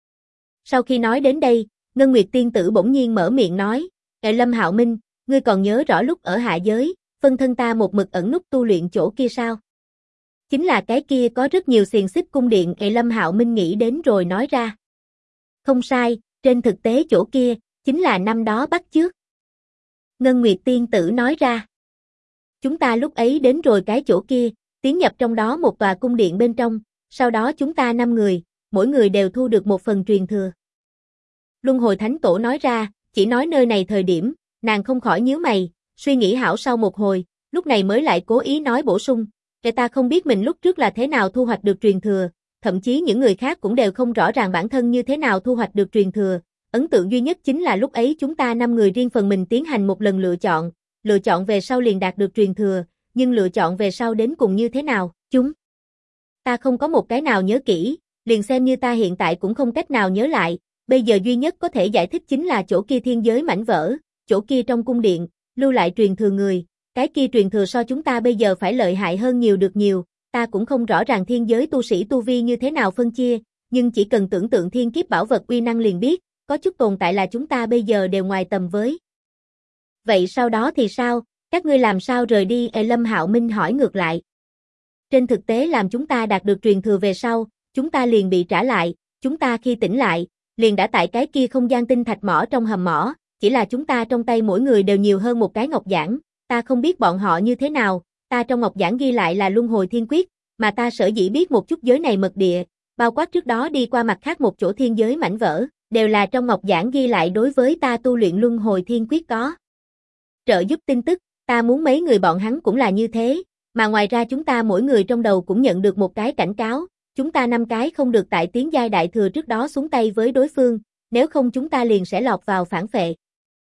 Sau khi nói đến đây, Ngân Nguyệt tiên tử bỗng nhiên mở miệng nói, Lâm Hạo Minh, ngươi còn nhớ rõ lúc ở hạ giới, phân thân ta một mực ẩn núp tu luyện chỗ kia sao? Chính là cái kia có rất nhiều xiềng xích cung điện, Lâm Hạo Minh nghĩ đến rồi nói ra. Không sai, trên thực tế chỗ kia, chính là năm đó bắt chước. Ngân Nguyệt tiên tử nói ra. Chúng ta lúc ấy đến rồi cái chỗ kia, tiến nhập trong đó một tòa cung điện bên trong, sau đó chúng ta 5 người, mỗi người đều thu được một phần truyền thừa. Luân Hồi Thánh Tổ nói ra, chỉ nói nơi này thời điểm, nàng không khỏi nhíu mày, suy nghĩ hảo sau một hồi, lúc này mới lại cố ý nói bổ sung, ta không biết mình lúc trước là thế nào thu hoạch được truyền thừa, thậm chí những người khác cũng đều không rõ ràng bản thân như thế nào thu hoạch được truyền thừa, ấn tượng duy nhất chính là lúc ấy chúng ta 5 người riêng phần mình tiến hành một lần lựa chọn về sau liền đạt được truyền thừa, nhưng lựa chọn về sau đến cùng như thế nào, ta không có một cái nào nhớ kỹ, liền xem như ta hiện tại cũng không cách nào nhớ lại, bây giờ duy nhất có thể giải thích chính là chỗ kia thiên giới mảnh vỡ, chỗ kia trong cung điện, lưu lại truyền thừa người, cái kia truyền thừa so chúng ta bây giờ phải lợi hại hơn nhiều được nhiều, ta cũng không rõ ràng thiên giới tu sĩ tu vi như thế nào phân chia, nhưng chỉ cần tưởng tượng thiên kiếp bảo vật uy năng liền biết, có chút tồn tại là chúng ta bây giờ đều ngoài tầm với. Vậy sau đó thì sao, các ngươi làm sao rời đi? Lâm Hạo Minh hỏi ngược lại. Trên thực tế làm chúng ta đạt được truyền thừa về sau, chúng ta liền bị trả lại, chúng ta khi tỉnh lại, liền đã tại cái kia không gian tinh thạch mỏ trong hầm mỏ, chỉ là chúng ta trong tay mỗi người đều nhiều hơn một cái ngọc giản, ta không biết bọn họ như thế nào, ta trong ngọc giản ghi lại là luân hồi thiên quyết, mà ta sở dĩ biết một chút giới này mật địa, bao quát trước đó đi qua mặt khác một chỗ thiên giới mảnh vỡ, đều là trong ngọc giản ghi lại đối với ta tu luyện luân hồi thiên quyết có trợ giúp tin tức, ta muốn mấy người bọn hắn cũng là như thế, mà ngoài ra chúng ta mỗi người trong đầu cũng nhận được một cái cảnh cáo, chúng ta 5 cái không được tại tiến giai đại thừa trước đó xuống tay với đối phương, nếu không chúng ta liền sẽ lọt vào phản phệ.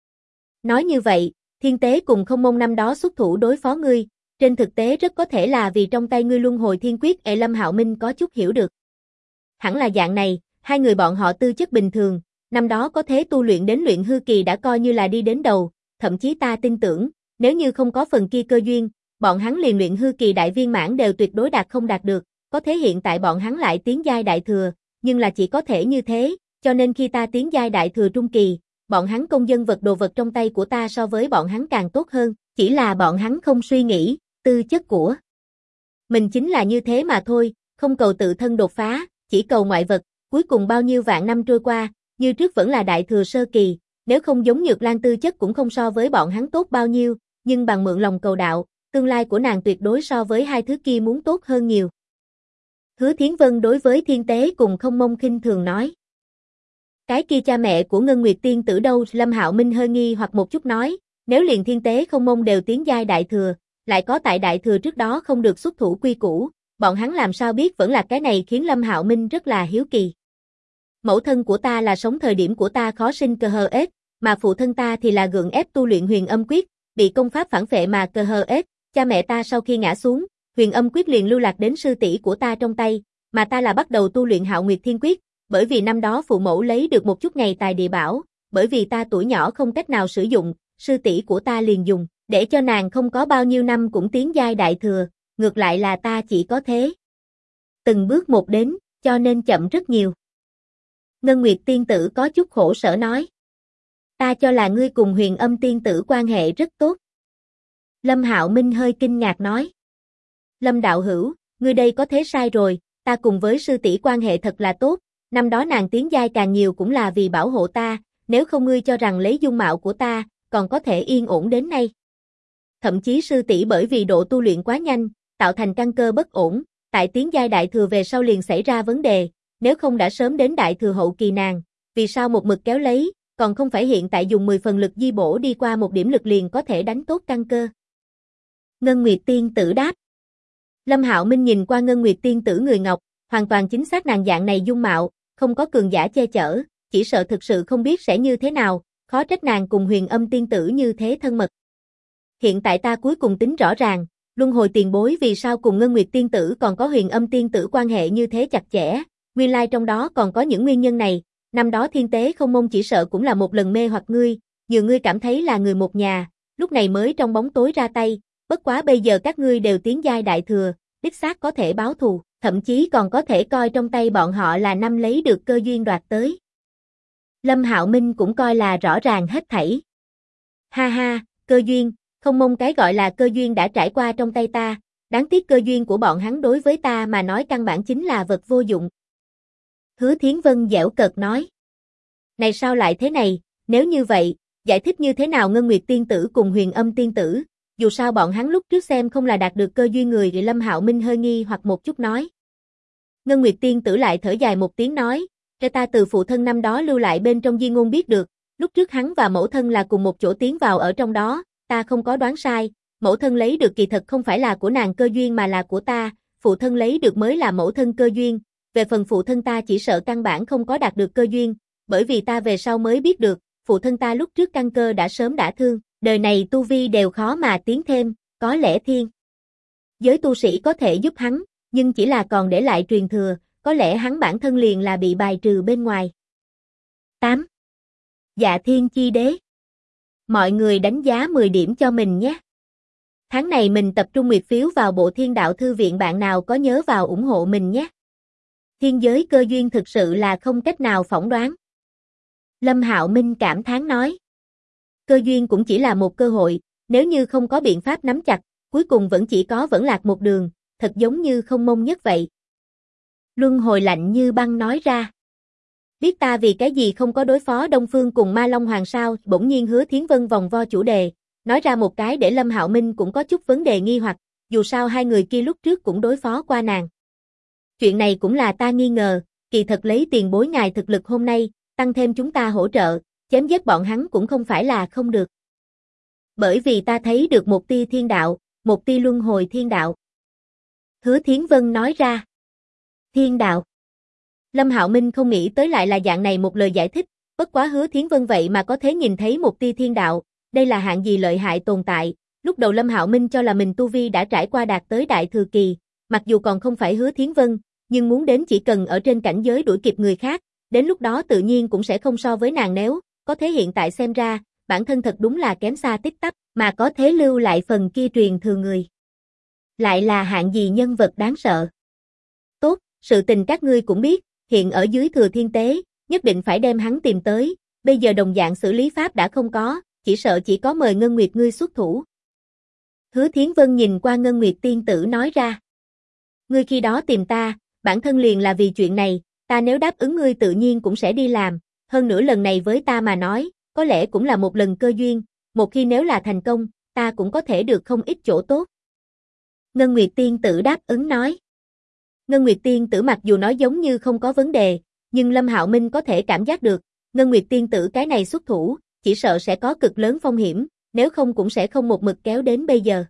Nói như vậy, Thiên Tế cùng Không Mông năm đó xuất thủ đối phó ngươi, trên thực tế rất có thể là vì trong tay ngươi luân hồi thiên quyết. Lâm Hạo Minh có chút hiểu được. Hẳn là dạng này, hai người bọn họ tư chất bình thường, năm đó có thế tu luyện đến luyện hư kỳ đã coi như là đi đến đầu, thậm chí ta tin tưởng, nếu như không có phần kia cơ duyên, bọn hắn liền luyện hư kỳ đại viên mãn đều tuyệt đối đạt không đạt được, có thế hiện tại bọn hắn lại tiến giai đại thừa, nhưng là chỉ có thể như thế, cho nên khi ta tiến giai đại thừa trung kỳ, bọn hắn công dân vật đồ vật trong tay của ta so với bọn hắn càng tốt hơn, chỉ là bọn hắn không suy nghĩ, tư chất của mình chính là như thế mà thôi, không cầu tự thân đột phá, chỉ cầu ngoại vật, cuối cùng bao nhiêu vạn năm trôi qua, như trước vẫn là đại thừa sơ kỳ, nếu không giống Nhược Lan tư chất cũng không so với bọn hắn tốt bao nhiêu, nhưng bằng mượn lòng cầu đạo, tương lai của nàng tuyệt đối so với hai thứ kia muốn tốt hơn nhiều. Hứa Thiến Vân đối với Thiên Tế cùng Không Mông khinh thường nói. Cái kia cha mẹ của Ngân Nguyệt tiên tử đâu? Lâm Hạo Minh hơi nghi hoặc một chút nói, nếu liền Thiên Tế Không Mông đều tiến giai đại thừa, lại có tại đại thừa trước đó không được xuất thủ quy củ, bọn hắn làm sao biết vẫn là cái này khiến Lâm Hạo Minh rất là hiếu kỳ. Mẫu thân của ta là sống thời điểm của ta khó sinh cơ hờ ết, mà phụ thân ta thì là gượng ép tu luyện huyền âm quyết, bị công pháp phản phệ mà cơ hờ ết, cha mẹ ta sau khi ngã xuống, huyền âm quyết liền lưu lạc đến sư tỷ của ta trong tay, mà ta là bắt đầu tu luyện Hạo Nguyệt Thiên Quyết, bởi vì năm đó phụ mẫu lấy được một chút ngày tài địa bảo, bởi vì ta tuổi nhỏ không cách nào sử dụng, sư tỷ của ta liền dùng, để cho nàng không có bao nhiêu năm cũng tiến giai đại thừa, ngược lại là ta chỉ có thế. Từng bước một đến, cho nên chậm rất nhiều. Ngân Nguyệt tiên tử có chút khổ sở nói. Ta cho là ngươi cùng Huyền Âm tiên tử quan hệ rất tốt. Lâm Hạo Minh hơi kinh ngạc nói. Lâm đạo hữu, ngươi đây có thế sai rồi, ta cùng với sư tỷ quan hệ thật là tốt, năm đó nàng tiến giai càng nhiều cũng là vì bảo hộ ta, nếu không ngươi cho rằng lấy dung mạo của ta, còn có thể yên ổn đến nay. Thậm chí sư tỷ bởi vì độ tu luyện quá nhanh, tạo thành căn cơ bất ổn, tại tiến giai đại thừa về sau liền xảy ra vấn đề, nếu không đã sớm đến đại thừa hậu kỳ nàng, vì sao một mực kéo lấy, còn không phải hiện tại dùng 10 phần lực di bổ đi qua một điểm lực liền có thể đánh tốt căn cơ. Ngân Nguyệt tiên tử đáp. Lâm Hạo Minh nhìn qua Ngân Nguyệt tiên tử người ngọc, hoàn toàn chính xác nàng dạng này dung mạo, không có cường giả che chở, chỉ sợ thực sự không biết sẽ như thế nào, khó trách nàng cùng Huyền Âm tiên tử như thế thân mật. Hiện tại ta cuối cùng tính rõ ràng, luân hồi tiền bối vì sao cùng Ngân Nguyệt tiên tử còn có Huyền Âm tiên tử quan hệ như thế chặt chẽ, nguyên lai trong đó còn có những nguyên nhân này, năm đó Thiên Tế Không Mông chỉ sợ cũng là một lần mê hoặc ngươi, nhiều ngươi cảm thấy là người một nhà, lúc này mới trong bóng tối ra tay, bất quá bây giờ các ngươi đều tiến giai đại thừa, đích xác có thể báo thù, thậm chí còn có thể coi trong tay bọn họ là năm lấy được cơ duyên đoạt tới. Lâm Hạo Minh cũng coi là rõ ràng hết thảy. Ha ha, cơ duyên, Không Mông cái gọi là cơ duyên đã trải qua trong tay ta, đáng tiếc cơ duyên của bọn hắn đối với ta mà nói căn bản chính là vật vô dụng. Hứa Thiến Vân giễu cợt nói. Này sao lại thế này, nếu như vậy, giải thích như thế nào Ngân Nguyệt tiên tử cùng Huyền Âm tiên tử, dù sao bọn hắn lúc trước xem không là đạt được cơ duyên người. Lâm Hạo Minh hơi nghi hoặc một chút nói. Ngân Nguyệt tiên tử lại thở dài một tiếng nói, cho ta từ phụ thân năm đó lưu lại bên trong di ngôn biết được, lúc trước hắn và mẫu thân là cùng một chỗ tiến vào ở trong đó, ta không có đoán sai, mẫu thân lấy được kỳ thật không phải là của nàng cơ duyên mà là của ta, phụ thân lấy được mới là mẫu thân cơ duyên, về phần phụ thân ta chỉ sợ căn bản không có đạt được cơ duyên, bởi vì ta về sau mới biết được, phụ thân ta lúc trước căn cơ đã sớm đã thương, đời này tu vi đều khó mà tiến thêm, có lẽ thiên giới tu sĩ có thể giúp hắn, nhưng chỉ là còn để lại truyền thừa, có lẽ hắn bản thân liền là bị bài trừ bên ngoài. 8. Dạ Thiên Chi Đế. Mọi người đánh giá 10 điểm cho mình nhé. Tháng này mình tập trung nguyệt phiếu vào bộ Thiên Đạo Thư Viện, bạn nào có nhớ vào ủng hộ mình nhé. Thiên giới cơ duyên thực sự là không cách nào phỏng đoán. Lâm Hạo Minh cảm thán nói. Cơ duyên cũng chỉ là một cơ hội, nếu như không có biện pháp nắm chặt, cuối cùng vẫn chỉ có vẫn lạc một đường, thật giống như Không Mông nhất vậy. Luân Hồi lạnh như băng nói ra. Biết ta vì cái gì không có đối phó Đông Phương cùng Ma Long Hoàng sao? Bỗng nhiên Hứa Thiến Vân vòng vo chủ đề, nói ra một cái để Lâm Hạo Minh cũng có chút vấn đề nghi hoặc, dù sao hai người kia lúc trước cũng đối phó qua nàng. Chuyện này cũng là ta nghi ngờ, kỳ thật lấy tiền bối ngài thực lực hôm nay, tăng thêm chúng ta hỗ trợ, chém giết bọn hắn cũng không phải là không được. Bởi vì ta thấy được một tia thiên đạo, một tia luân hồi thiên đạo. Hứa Thiến Vân nói ra. Thiên đạo. Lâm Hạo Minh không nghĩ tới lại là dạng này một lời giải thích, bất quá Hứa Thiến Vân vậy mà có thể nhìn thấy một tia thiên đạo, đây là hạng gì lợi hại tồn tại. Lúc đầu Lâm Hạo Minh cho là mình tu vi đã trải qua đạt tới đại thừa kỳ, mặc dù còn không phải Hứa Thiến Vân, nhưng muốn đến chỉ cần ở trên cảnh giới đuổi kịp người khác, đến lúc đó tự nhiên cũng sẽ không so với nàng nếu, có thế hiện tại xem ra, bản thân thật đúng là kém xa tích tắp, mà có thế lưu lại phần kia truyền thừa người. Lại là hạng gì nhân vật đáng sợ. Tốt, sự tình các ngươi cũng biết, hiện ở dưới Thừa Thiên Tế, nhất định phải đem hắn tìm tới, bây giờ đồng dạng xử lý pháp đã không có, chỉ sợ chỉ có mời Ngân Nguyệt ngươi xuất thủ. Hứa Thiến Vân nhìn qua Ngân Nguyệt tiên tử nói ra. Ngươi khi đó tìm ta, bản thân liền là vì chuyện này, ta nếu đáp ứng ngươi tự nhiên cũng sẽ đi làm, hơn nữa lần này với ta mà nói, có lẽ cũng là một lần cơ duyên, một khi nếu là thành công, ta cũng có thể được không ít chỗ tốt. Ngân Nguyệt tiên tử đáp ứng nói. Ngân Nguyệt tiên tử mặc dù nói giống như không có vấn đề, nhưng Lâm Hạo Minh có thể cảm giác được, Ngân Nguyệt tiên tử cái này xuất thủ, chỉ sợ sẽ có cực lớn phong hiểm, nếu không cũng sẽ không một mực kéo đến bây giờ.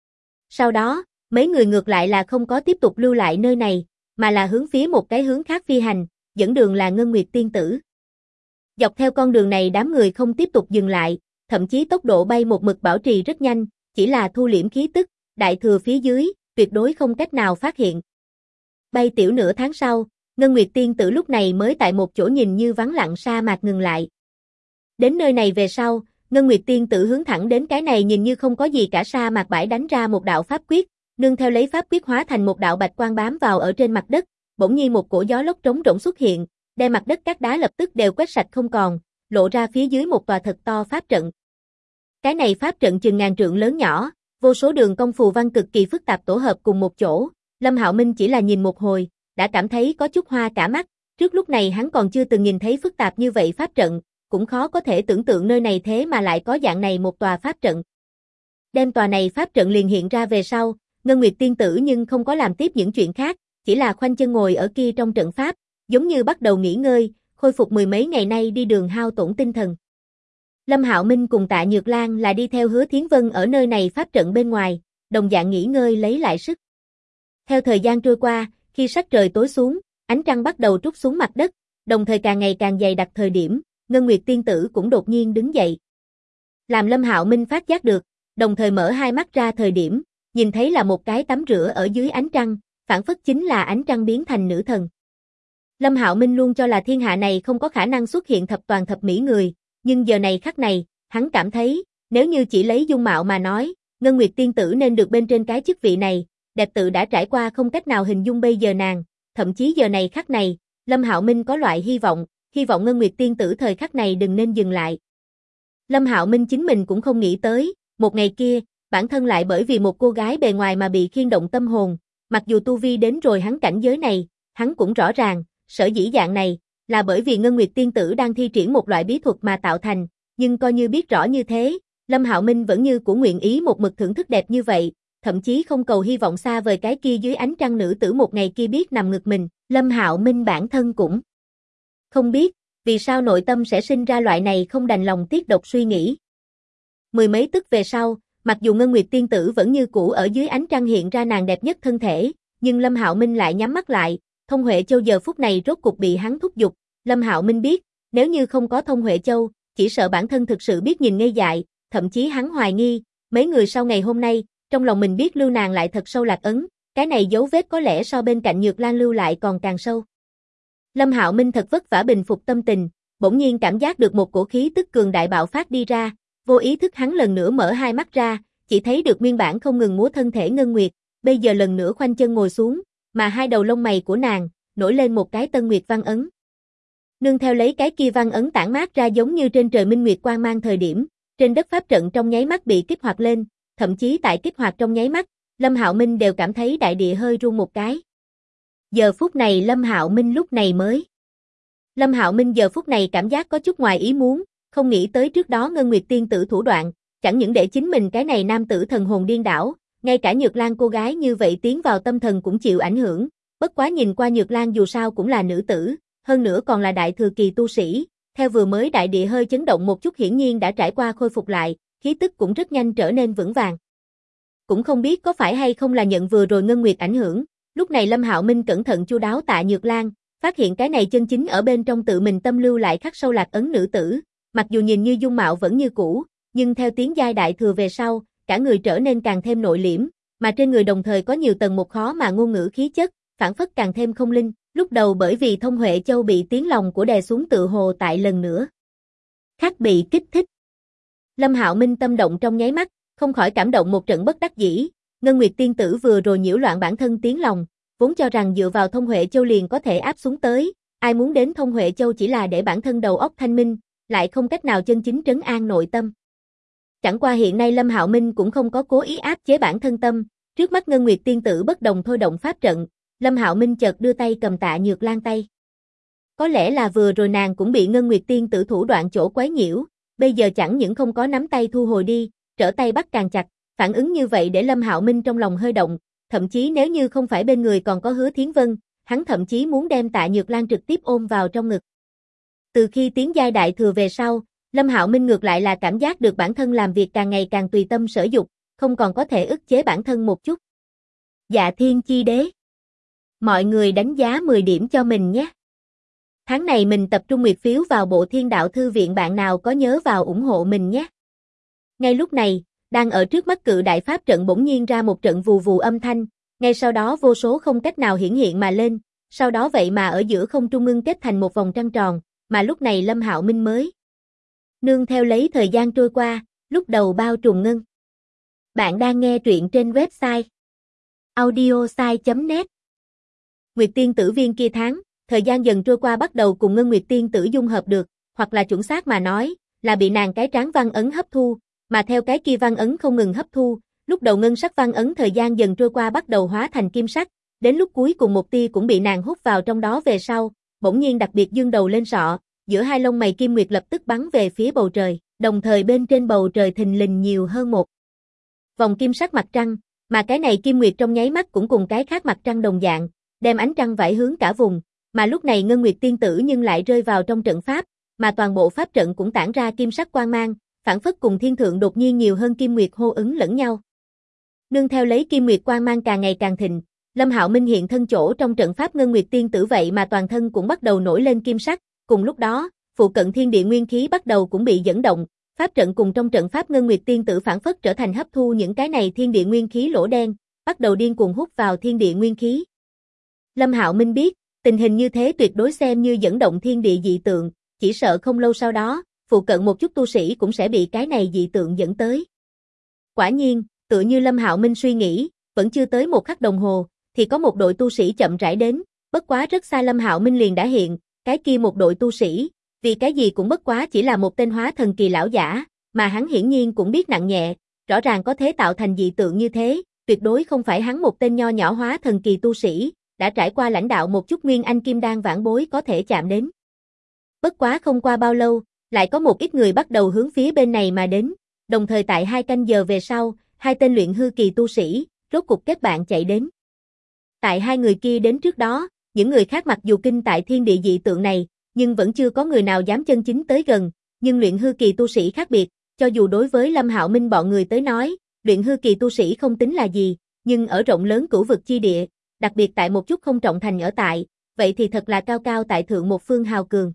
Sau đó, mấy người ngược lại là không có tiếp tục lưu lại nơi này, mà là hướng phía một cái hướng khác phi hành, dẫn đường là Ngân Nguyệt tiên tử. Dọc theo con đường này đám người không tiếp tục dừng lại, thậm chí tốc độ bay một mực bảo trì rất nhanh, chỉ là thu liễm khí tức, đại thừa phía dưới, tuyệt đối không cách nào phát hiện. Bay tiểu nửa tháng sau, Ngân Nguyệt tiên tử lúc này mới tại một chỗ nhìn như vắng lặng sa mạc ngừng lại. Đến nơi này về sau, Ngân Nguyệt tiên tử hướng thẳng đến cái này nhìn như không có gì cả sa mạc bãi đánh ra một đạo pháp quyết, nương theo lấy pháp quyết hóa thành một đạo bạch quang bám vào ở trên mặt đất, bỗng nhiên một cổ gió lốc trống rỗng xuất hiện, đem mặt đất các đá lập tức đều quét sạch không còn, lộ ra phía dưới một tòa thật to pháp trận. Cái này pháp trận chừng ngàn trượng lớn nhỏ, vô số đường cong phù văn cực kỳ phức tạp tổ hợp cùng một chỗ, Lâm Hạo Minh chỉ là nhìn một hồi, đã cảm thấy có chút hoa cả mắt, trước lúc này hắn còn chưa từng nhìn thấy phức tạp như vậy pháp trận, cũng khó có thể tưởng tượng nơi này thế mà lại có dạng này một tòa pháp trận. Đem tòa này pháp trận liền hiện ra về sau, Ngân Nguyệt tiên tử nhưng không có làm tiếp những chuyện khác, chỉ là khoanh chân ngồi ở kia trong trận pháp, giống như bắt đầu nghỉ ngơi, khôi phục mười mấy ngày nay đi đường hao tổn tinh thần. Lâm Hạo Minh cùng Tạ Nhược Lan là đi theo Hứa Thiến Vân ở nơi này pháp trận bên ngoài, đồng dạng nghỉ ngơi lấy lại sức. Theo thời gian trôi qua, khi sắc trời tối xuống, ánh trăng bắt đầu trút xuống mặt đất, đồng thời càng ngày càng dày đặc thời điểm, Ngân Nguyệt tiên tử cũng đột nhiên đứng dậy. Làm Lâm Hạo Minh phát giác được, đồng thời mở hai mắt ra thời điểm, nhìn thấy là một cái tắm rửa ở dưới ánh trăng, phản phất chính là ánh trăng biến thành nữ thần. Lâm Hạo Minh luôn cho là thiên hạ này không có khả năng xuất hiện thập toàn thập mỹ người, nhưng giờ này khắc này, hắn cảm thấy, nếu như chỉ lấy dung mạo mà nói, Ngân Nguyệt tiên tử nên được bên trên cái chức vị này, đẹp tự đã trải qua không cách nào hình dung bây giờ nàng, thậm chí giờ này khắc này, Lâm Hạo Minh có loại hy vọng Ngân Nguyệt tiên tử thời khắc này đừng nên dừng lại. Lâm Hạo Minh chính mình cũng không nghĩ tới, một ngày kia, bản thân lại bởi vì một cô gái bề ngoài mà bị khiên động tâm hồn, mặc dù tu vi đến rồi hắn cảnh giới này, hắn cũng rõ ràng, sở dĩ dạng này, là bởi vì Ngân Nguyệt tiên tử đang thi triển một loại bí thuật mà tạo thành, nhưng coi như biết rõ như thế, Lâm Hạo Minh vẫn như của nguyện ý một mực thưởng thức đẹp như vậy, thậm chí không cầu hy vọng xa vời cái kia dưới ánh trăng nữ tử một ngày kia biết nằm ngực mình, Lâm Hạo Minh bản thân cũng không biết, vì sao nội tâm sẽ sinh ra loại này không đành lòng tiết độc suy nghĩ. Mười mấy tức về sau, mặc dù Ngân Nguyệt tiên tử vẫn như cũ ở dưới ánh trăng hiện ra nàng đẹp nhất thân thể, nhưng Lâm Hạo Minh lại nhắm mắt lại, Thông Huệ Châu giờ phút này rốt cục bị hắn thúc giục, Lâm Hạo Minh biết, nếu như không có Thông Huệ Châu, chỉ sợ bản thân thực sự biết nhìn ngây dại, thậm chí hắn hoài nghi, mấy người sau ngày hôm nay, trong lòng mình biết lưu nàng lại thật sâu lạc ấn, cái này dấu vết có lẽ so bên cạnh Nhược Lan lưu lại còn càng sâu. Lâm Hạo Minh thật vất vả bình phục tâm tình, bỗng nhiên cảm giác được một cổ khí tức cường đại bạo phát đi ra, vô ý thức hắn lần nữa mở hai mắt ra, chỉ thấy được nguyên bản không ngừng múa thân thể Ngân Nguyệt, bây giờ lần nữa khoanh chân ngồi xuống, mà hai đầu lông mày của nàng nổi lên một cái tân nguyệt văn ấn. Nương theo lấy cái kia văn ấn tản mát ra giống như trên trời minh nguyệt quang mang thời điểm, trên đất pháp trận trong nháy mắt bị kích hoạt lên, thậm chí tại kích hoạt trong nháy mắt, Lâm Hạo Minh đều cảm thấy đại địa hơi rung một cái. Giờ phút này Lâm Hạo Minh giờ phút này cảm giác có chút ngoài ý muốn, không nghĩ tới trước đó Ngân Nguyệt tiên tử thủ đoạn, chẳng những để chính mình cái này nam tử thần hồn điên đảo, ngay cả Nhược Lan cô gái như vậy tiến vào tâm thần cũng chịu ảnh hưởng, Bất quá nhìn qua Nhược Lan dù sao cũng là nữ tử, hơn nữa còn là đại thừa kỳ tu sĩ, theo vừa mới đại địa hơi chấn động một chút hiển nhiên đã trải qua khôi phục lại, khí tức cũng rất nhanh trở nên vững vàng. Cũng không biết có phải hay không là nhận vừa rồi ngân nguyệt ảnh hưởng, lúc này Lâm Hạo Minh cẩn thận chu đáo Tạ Nhược Lan, phát hiện cái này chân chính ở bên trong tự mình tâm lưu lại khắc sâu lạc ấn nữ tử, mặc dù nhìn như dung mạo vẫn như cũ, nhưng theo tiến giai đại thừa về sau, cả người trở nên càng thêm nội liễm, mà trên người đồng thời có nhiều tầng một khó mà ngôn ngữ khí chất, phản phất càng thêm không linh, lúc đầu bởi vì Thông Huệ Châu bị tiếng lòng của đè xuống tự hồ tại lần nữa khác bị kích thích. Lâm Hạo Minh tâm động trong nháy mắt, không khỏi cảm động một trận bất đắc dĩ, Ngân Nguyệt tiên tử vừa rồi nhiễu loạn bản thân tiếng lòng, vốn cho rằng dựa vào Thông Huệ Châu liền có thể áp xuống tới, ai muốn đến Thông Huệ Châu chỉ là để bản thân đầu óc thanh minh, lại không cách nào chân chính trấn an nội tâm. Chẳng qua hiện nay Lâm Hạo Minh cũng không có cố ý áp chế bản thân tâm, trước mắt Ngân Nguyệt tiên tử bất đồng thôi động pháp trận, Lâm Hạo Minh chợt đưa tay cầm Tạ Nhược Lan tay. Có lẽ là vừa rồi nàng cũng bị Ngân Nguyệt tiên tử thủ đoạn chỗ quấy nhiễu, bây giờ chẳng những không có nắm tay thu hồi đi, trở tay bắt càng chặt, phản ứng như vậy để Lâm Hạo Minh trong lòng hơi động, thậm chí nếu như không phải bên người còn có Hứa Thiến Vân, hắn thậm chí muốn đem Tạ Nhược Lan trực tiếp ôm vào trong ngực. Từ khi tiến giai đại thừa về sau, Lâm Hạo Minh ngược lại là cảm giác được bản thân làm việc càng ngày càng tùy tâm sở dục, không còn có thể ức chế bản thân một chút. Dạ Thiên Chi Đế. Mọi người đánh giá 10 điểm cho mình nhé. Tháng này mình tập trung nguyệt phiếu vào bộ Thiên Đạo Thư viện, bạn nào có nhớ vào ủng hộ mình nhé. Ngay lúc này, đang ở trước mắt cự đại pháp trận bỗng nhiên ra một trận vù vù âm thanh, ngay sau đó vô số không cách nào hiển hiện mà lên, sau đó vậy mà ở giữa không trung ngưng kết thành một vòng trăng tròn, mà lúc này Lâm Hạo Minh mới nương theo lấy thời gian trôi qua, lúc đầu bao trùm ngân. Bạn đang nghe truyện trên website audiosai.net. Nguyệt tiên tử viên kia tháng, thời gian dần trôi qua bắt đầu cùng Ngân Nguyệt tiên tử dung hợp được, hoặc là chuẩn xác mà nói, là bị nàng cái trán văn ấn hấp thu, mà theo cái kia văn ấn không ngừng hấp thu, lúc đầu ngân sắc văn ấn thời gian dần trôi qua bắt đầu hóa thành kim sắc, đến lúc cuối cùng một tia cũng bị nàng hút vào trong đó về sau, bỗng nhiên đặc biệt dương đầu lên sọ, giữa hai lông mày kim nguyệt lập tức bắn về phía bầu trời, đồng thời bên trên bầu trời thình lình nhiều hơn một vòng kim sắc mặt trăng, mà cái này kim nguyệt trong nháy mắt cũng cùng cái khác mặt trăng đồng dạng, đem ánh trăng vải hướng cả vùng, mà lúc này Ngân Nguyệt tiên tử nhưng lại rơi vào trong trận pháp, mà toàn bộ pháp trận cũng tản ra kim sắc quang mang, phản phất cùng thiên thượng đột nhiên nhiều hơn kim nguyệt hô ứng lẫn nhau. Nương theo lấy kim nguyệt quang mang càng ngày càng thịnh, Lâm Hạo Minh hiện thân chỗ trong trận pháp Ngân Nguyệt tiên tử vậy mà toàn thân cũng bắt đầu nổi lên kim sắc, cùng lúc đó, phụ cận thiên địa nguyên khí bắt đầu cũng bị dẫn động, pháp trận cùng trong trận pháp Ngân Nguyệt tiên tử phản phất trở thành hấp thu những cái này thiên địa nguyên khí lỗ đen, bắt đầu điên cuồng hút vào thiên địa nguyên khí. Lâm Hạo Minh biết, tình hình như thế tuyệt đối xem như dẫn động thiên địa dị tượng, chỉ sợ không lâu sau đó, phụ cận một chút tu sĩ cũng sẽ bị cái này dị tượng dẫn tới. Quả nhiên, tựa như Lâm Hạo Minh suy nghĩ, vẫn chưa tới một khắc đồng hồ, thì có một đội tu sĩ chậm rãi đến, bất quá rất xa Lâm Hạo Minh liền đã hiện, cái kia một đội tu sĩ, vì cái gì cũng bất quá chỉ là một tên hóa thần kỳ lão giả, mà hắn hiển nhiên cũng biết nặng nhẹ, rõ ràng có thể tạo thành dị tượng như thế, tuyệt đối không phải hắn một tên nho nhỏ hóa thần kỳ tu sĩ, đã trải qua lãnh đạo một chút nguyên anh kim đan vãn bối có thể chạm đến. Bất quá không qua bao lâu, lại có một ít người bắt đầu hướng phía bên này mà đến, đồng thời tại 2 canh giờ về sau, 2 tên luyện hư kỳ tu sĩ, rốt cục kết bạn chạy đến. Tại 2 người kia đến trước đó, những người khác mặc dù kinh tại thiên địa dị tượng này, nhưng vẫn chưa có người nào dám chân chính tới gần, nhưng luyện hư kỳ tu sĩ khác biệt, cho dù đối với Lâm Hạo Minh bọn người tới nói, luyện hư kỳ tu sĩ không tính là gì, nhưng ở rộng lớn cửu vực chi địa, đặc biệt tại một chút không trọng thành ở tại, vậy thì thật là cao cao tại thượng một phương hào cường.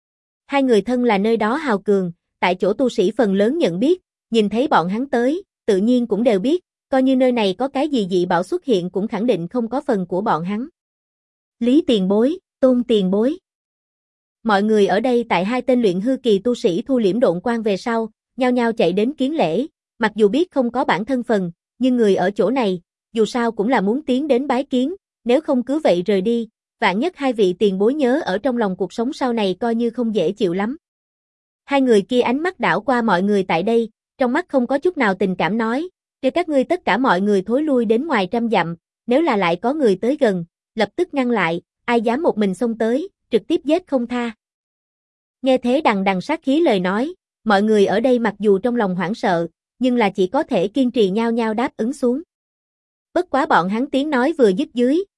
2 người thân là nơi đó hào cường, tại chỗ tu sĩ phần lớn nhận biết, nhìn thấy bọn hắn tới, tự nhiên cũng đều biết, coi như nơi này có cái gì dị bảo xuất hiện cũng khẳng định không có phần của bọn hắn. Lý tiền bối, Tôn tiền bối. Mọi người ở đây tại 2 tên luyện hư kỳ tu sĩ thu liễm độn quang về sau, nhao nhao chạy đến kiến lễ, mặc dù biết không có bản thân phần, nhưng người ở chỗ này, dù sao cũng là muốn tiến đến bái kiến, nếu không cứ vậy rời đi, vạn nhất 2 vị tiền bối nhớ ở trong lòng cuộc sống sau này coi như không dễ chịu lắm. 2 người kia ánh mắt đảo qua mọi người tại đây, trong mắt không có chút nào tình cảm nói, cho các ngươi tất cả mọi người thối lui đến ngoài 100 dặm, nếu là lại có người tới gần, lập tức ngăn lại, ai dám một mình xông tới, trực tiếp giết không tha. Nghe thế đằng đằng sát khí lời nói, mọi người ở đây mặc dù trong lòng hoảng sợ, nhưng là chỉ có thể kiên trì nhao nhao đáp ứng xuống. Bất quá bọn hắn tiếng nói vừa dứt dưới,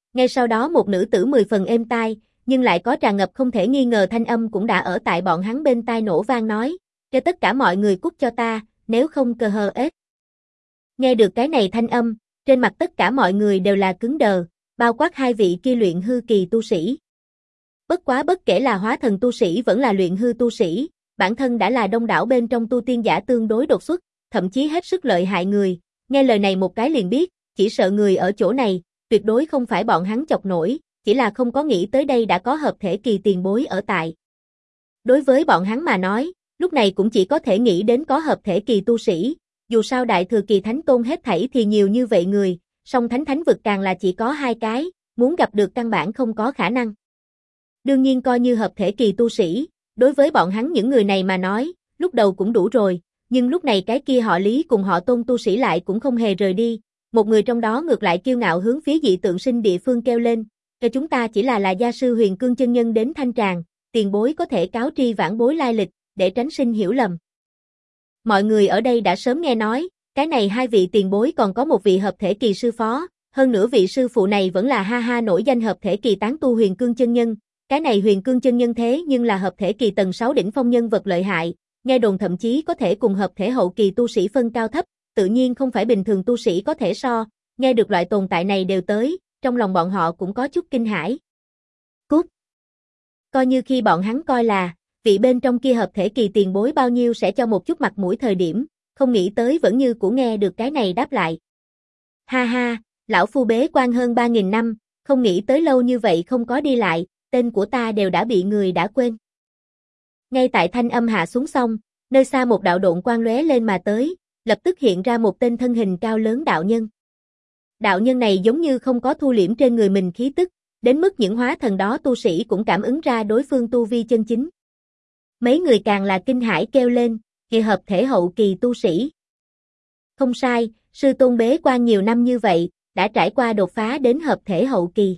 Ngay sau đó một nữ tử 10 phần êm tai, nhưng lại có tràn ngập không thể nghi ngờ thanh âm cũng đã ở tại bọn hắn bên tai nổ vang nói, cho tất cả mọi người cút cho ta, nếu không cơ hờ ết. Nghe được cái này thanh âm, trên mặt tất cả mọi người đều là cứng đờ, bao quát hai vị kia luyện hư kỳ tu sĩ. Bất quá bất kể là hóa thần tu sĩ vẫn là luyện hư tu sĩ, bản thân đã là đông đảo bên trong tu tiên giả tương đối đột xuất, thậm chí hết sức lợi hại người, nghe lời này một cái liền biết, chỉ sợ người ở chỗ này, tuyệt đối không phải bọn hắn chọc nổi, chỉ là không có nghĩ tới đây đã có hợp thể kỳ tiền bối ở tại. Đối với bọn hắn mà nói, lúc này cũng chỉ có thể nghĩ đến có hợp thể kỳ tu sĩ, dù sao đại thừa kỳ thánh tôn hết thảy thì nhiều như vậy người, song thánh vực càng là chỉ có 2 cái, muốn gặp được căn bản không có khả năng. Đương nhiên coi như hợp thể kỳ tu sĩ, đối với bọn hắn những người này mà nói, lúc đầu cũng đủ rồi, nhưng lúc này cái kia họ Lý cùng họ Tôn tu sĩ lại cũng không hề rời đi, một người trong đó ngược lại kiêu ngạo hướng phía dị tượng sinh địa phương kêu lên, cho chúng ta chỉ là gia sư Huyền Cương chân nhân đến Thanh Tràng, tiền bối có thể cáo tri vãn bối lai lịch, để tránh sinh hiểu lầm. Mọi người ở đây đã sớm nghe nói, cái này hai vị tiền bối còn có một vị hợp thể kỳ sư phó, hơn nữa vị sư phụ này vẫn là ha nổi danh hợp thể kỳ tán tu Huyền Cương chân nhân, cái này Huyền Cương chân nhân thế nhưng là hợp thể kỳ tầng 6 đỉnh phong nhân vật lợi hại, nghe đồn thậm chí có thể cùng hợp thể hậu kỳ tu sĩ phân cao thấp, tự nhiên không phải bình thường tu sĩ có thể so, nghe được loại tồn tại này đều tới, trong lòng bọn họ cũng có chút kinh hãi. Cút! Coi như khi bọn hắn coi là, vị bên trong kia hợp thể kỳ tiền bối bao nhiêu sẽ cho một chút mặt mũi thời điểm, không nghĩ tới vẫn như của nghe được cái này đáp lại. Ha ha, lão phu bế quan hơn 3.000 năm, không nghĩ tới lâu như vậy không có đi lại, tên của ta đều đã bị người đã quên. Ngay tại thanh âm hạ xuống xong, nơi xa một đạo độn quang lóe lên mà tới, lập tức hiện ra một tên thân hình cao lớn đạo nhân. Đạo nhân này giống như không có thu liễm trên người mình khí tức, đến mức những hóa thần đó tu sĩ cũng cảm ứng ra đối phương tu vi chân chính. Mấy người càng là kinh hãi kêu lên, kỳ hợp thể hậu kỳ tu sĩ. Không sai, sư tôn bế quan nhiều năm như vậy, đã trải qua đột phá đến hợp thể hậu kỳ.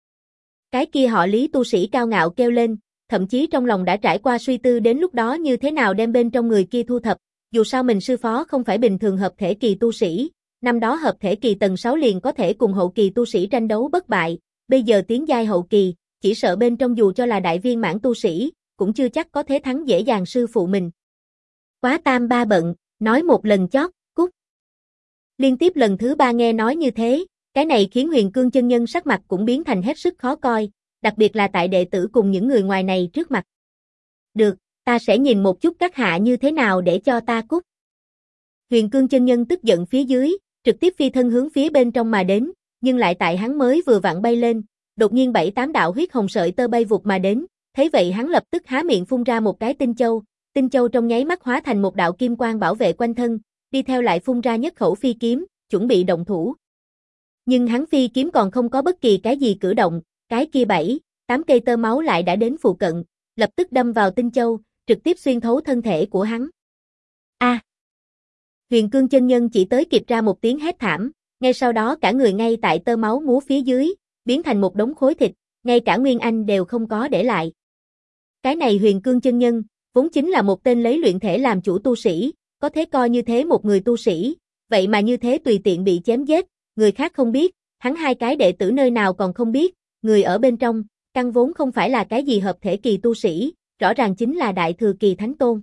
Cái kia họ Lý tu sĩ cao ngạo kêu lên, thậm chí trong lòng đã trải qua suy tư đến lúc đó như thế nào đem bên trong người kia thu thập, dù sao mình sư phó không phải bình thường hợp thể kỳ tu sĩ, năm đó hợp thể kỳ tầng 6 liền có thể cùng hậu kỳ tu sĩ tranh đấu bất bại, bây giờ tiến giai hậu kỳ, chỉ sợ bên trong dù cho là đại viên mãn tu sĩ, cũng chưa chắc có thể thắng dễ dàng sư phụ mình. Quá tam ba bận, nói một lần chót, cút. Liên tiếp lần thứ 3 nghe nói như thế, cái này khiến Huyền Cương chân nhân sắc mặt cũng biến thành hết sức khó coi, đặc biệt là tại đệ tử cùng những người ngoài này trước mặt. Được, ta sẽ nhìn một chút các hạ như thế nào để cho ta cút. Huyền Cương chân nhân tức giận phía dưới, trực tiếp phi thân hướng phía bên trong mà đến, nhưng lại tại hắn mới vừa vặn bay lên, đột nhiên 7-8 đạo huyết hồng sợi tơ bay vụt mà đến, thấy vậy hắn lập tức há miệng phun ra một cái tinh châu trong nháy mắt hóa thành một đạo kim quang bảo vệ quanh thân, đi theo lại phun ra nhất khẩu phi kiếm, chuẩn bị động thủ. Nhưng hắn phi kiếm còn không có bất kỳ cái gì cử động, cái kia 7-8 cây tơ máu lại đã đến phụ cận, lập tức đâm vào tinh châu, trực tiếp xuyên thấu thân thể của hắn. A! Huyền Cương chân nhân chỉ tới kịp ra một tiếng hét thảm, ngay sau đó cả người ngay tại tơ máu múa phía dưới, biến thành một đống khối thịt, ngay cả nguyên anh đều không có để lại. Cái này Huyền Cương chân nhân, vốn chính là một tên lấy luyện thể làm chủ tu sĩ, có thể coi như thế một người tu sĩ, vậy mà như thế tùy tiện bị chém giết, người khác không biết, hắn hai cái đệ tử nơi nào còn không biết, người ở bên trong, căn vốn không phải là cái gì hợp thể kỳ tu sĩ, rõ ràng chính là đại thừa kỳ thánh tôn.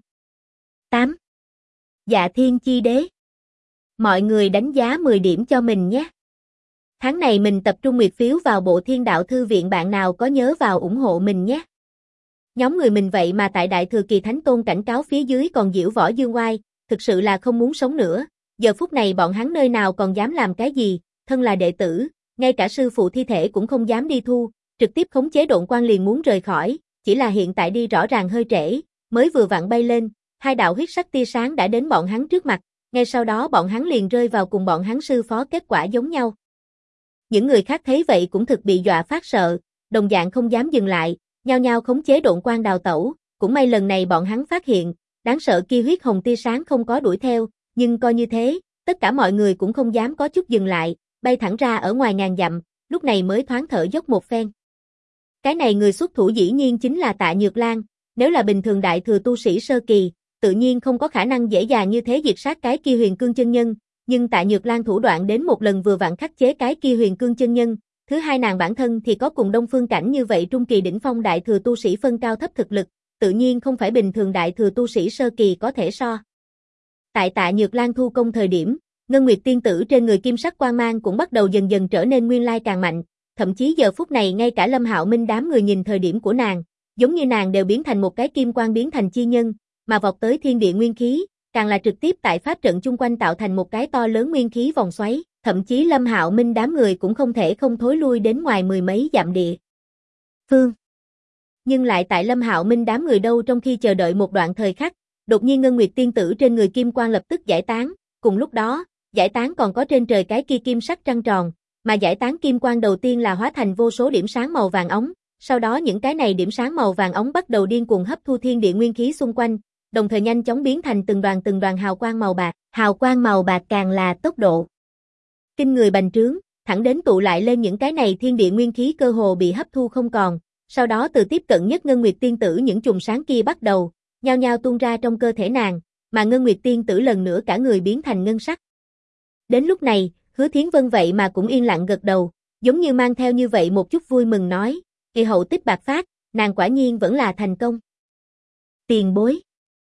8. Dạ Thiên Chi Đế. Mọi người đánh giá 10 điểm cho mình nhé. Tháng này mình tập trung nguyệt phiếu vào Bộ Thiên Đạo Thư Viện, bạn nào có nhớ vào ủng hộ mình nhé. Nhóm người mình vậy mà tại đại thừa kỳ thánh tôn cảnh cáo phía dưới còn diễu võ dương oai, thực sự là không muốn sống nữa. Giờ phút này bọn hắn nơi nào còn dám làm cái gì, thân là đệ tử, ngay cả sư phụ thi thể cũng không dám đi thu, trực tiếp khống chế độn quang liền muốn rời khỏi, chỉ là hiện tại đi rõ ràng hơi trễ, mới vừa vặn bay lên, hai đạo huyết sắc tia sáng đã đến bọn hắn trước mặt, ngay sau đó bọn hắn liền rơi vào cùng bọn hắn sư phó kết quả giống nhau. Những người khác thấy vậy cũng thực bị dọa phát sợ, đồng dạng không dám dừng lại, nhao nhao khống chế độn quang đào tẩu, cũng may lần này bọn hắn phát hiện, đáng sợ kia huyết hồng tia sáng không có đuổi theo, nhưng coi như thế, tất cả mọi người cũng không dám có chút dừng lại, bay thẳng ra ở ngoài ngàn dặm, lúc này mới thoáng thở dốc một phen. Cái này người xuất thủ dĩ nhiên chính là Tạ Nhược Lan, nếu là bình thường đại thừa tu sĩ sơ kỳ, tự nhiên không có khả năng dễ dàng như thế diệt sát cái kia Huyền Cương chân nhân, nhưng Tạ Nhược Lan thủ đoạn đến một lần vừa vặn khắc chế cái kia Huyền Cương chân nhân, thứ hai nàng bản thân thì có cùng Đông Phương Cảnh như vậy trung kỳ đỉnh phong đại thừa tu sĩ phân cao thấp thực lực, tự nhiên không phải bình thường đại thừa tu sĩ sơ kỳ có thể so. Tại Tạ Nhược Lan thu công thời điểm, Ngân Nguyệt tiên tử trên người kim sắc quang mang cũng bắt đầu dần dần trở nên nguyên lai càng mạnh, thậm chí giờ phút này ngay cả Lâm Hạo Minh đám người nhìn thời điểm của nàng, giống như nàng đều biến thành một cái kim quang biến thành chi nhân, mà vọt tới thiên địa nguyên khí, càng là trực tiếp tại pháp trận chung quanh tạo thành một cái to lớn nguyên khí vòng xoáy, thậm chí Lâm Hạo Minh đám người cũng không thể không thối lui đến ngoài mười mấy dặm địa phương. Nhưng lại tại Lâm Hạo Minh đám người đâu trong khi chờ đợi một đoạn thời khắc, đột nhiên Ngân Nguyệt tiên tử trên người kim quang lập tức giải tán, cùng lúc đó, giải tán còn có trên trời cái kia kim sắc trăng tròn, mà giải tán kim quang đầu tiên là hóa thành vô số điểm sáng màu vàng óng, sau đó những cái này điểm sáng màu vàng óng bắt đầu điên cuồng hấp thu thiên địa nguyên khí xung quanh, đồng thời nhanh chóng biến thành từng đoàn hào quang màu bạc càng là tốc độ kinh người bành trướng, thẳng đến tụ lại lên những cái này thiên địa nguyên khí cơ hồ bị hấp thu không còn, sau đó từ tiếp cận nhất Ngân Nguyệt tiên tử những chùm sáng kia bắt đầu nhao nhao tuôn ra trong cơ thể nàng, mà Ngân Nguyệt tiên tử lần nữa cả người biến thành ngân sắc. Đến lúc này, Hứa Thiến Vân vậy mà cũng yên lặng gật đầu, giống như mang theo như vậy một chút vui mừng nói, kỳ hậu tích bạc phát, nàng quả nhiên vẫn là thành công. Tiền bối.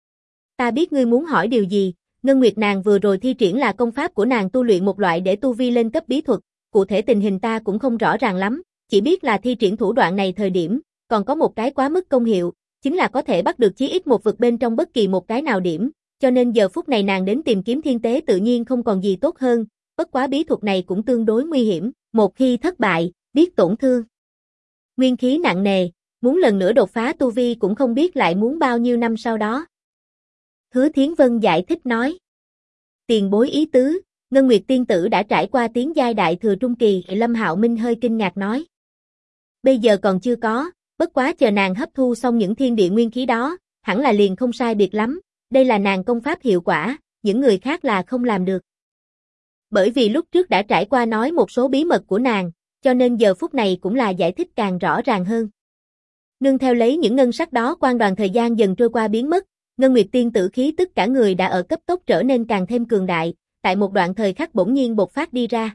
Ta biết ngươi muốn hỏi điều gì, Ngân Nguyệt nàng vừa rồi thi triển là công pháp của nàng tu luyện một loại để tu vi lên cấp bí thuật, cụ thể tình hình ta cũng không rõ ràng lắm, chỉ biết là thi triển thủ đoạn này thời điểm, còn có một cái quá mức công hiệu, chính là có thể bắt được chí ít một vực bên trong bất kỳ một cái nào điểm, cho nên giờ phút này nàng đến tìm kiếm thiên tế tự nhiên không còn gì tốt hơn, bất quá bí thuật này cũng tương đối nguy hiểm, một khi thất bại, biết tổn thương nguyên khí nặng nề, muốn lần nữa đột phá tu vi cũng không biết lại muốn bao nhiêu năm sau đó. Hứa Thiến Vân giải thích nói. Tiền bối ý tứ, Ngân Nguyệt tiên tử đã trải qua tiến giai đại thừa trung kỳ, Lâm Hạo Minh hơi kinh ngạc nói. Bây giờ còn chưa có, bất quá chờ nàng hấp thu xong những thiên địa nguyên khí đó, hẳn là liền không sai biệt lắm, đây là nàng công pháp hiệu quả, những người khác là không làm được. Bởi vì lúc trước đã trải qua nói một số bí mật của nàng, cho nên giờ phút này cũng là giải thích càng rõ ràng hơn. Nương theo lấy những ngân sắc đó quang đoàn thời gian dần trôi qua biến mất, Ngân Nguyệt tiên tử khí tức cả người đã ở cấp tốc trở nên càng thêm cường đại, tại một đoạn thời khắc bỗng nhiên bộc phát đi ra.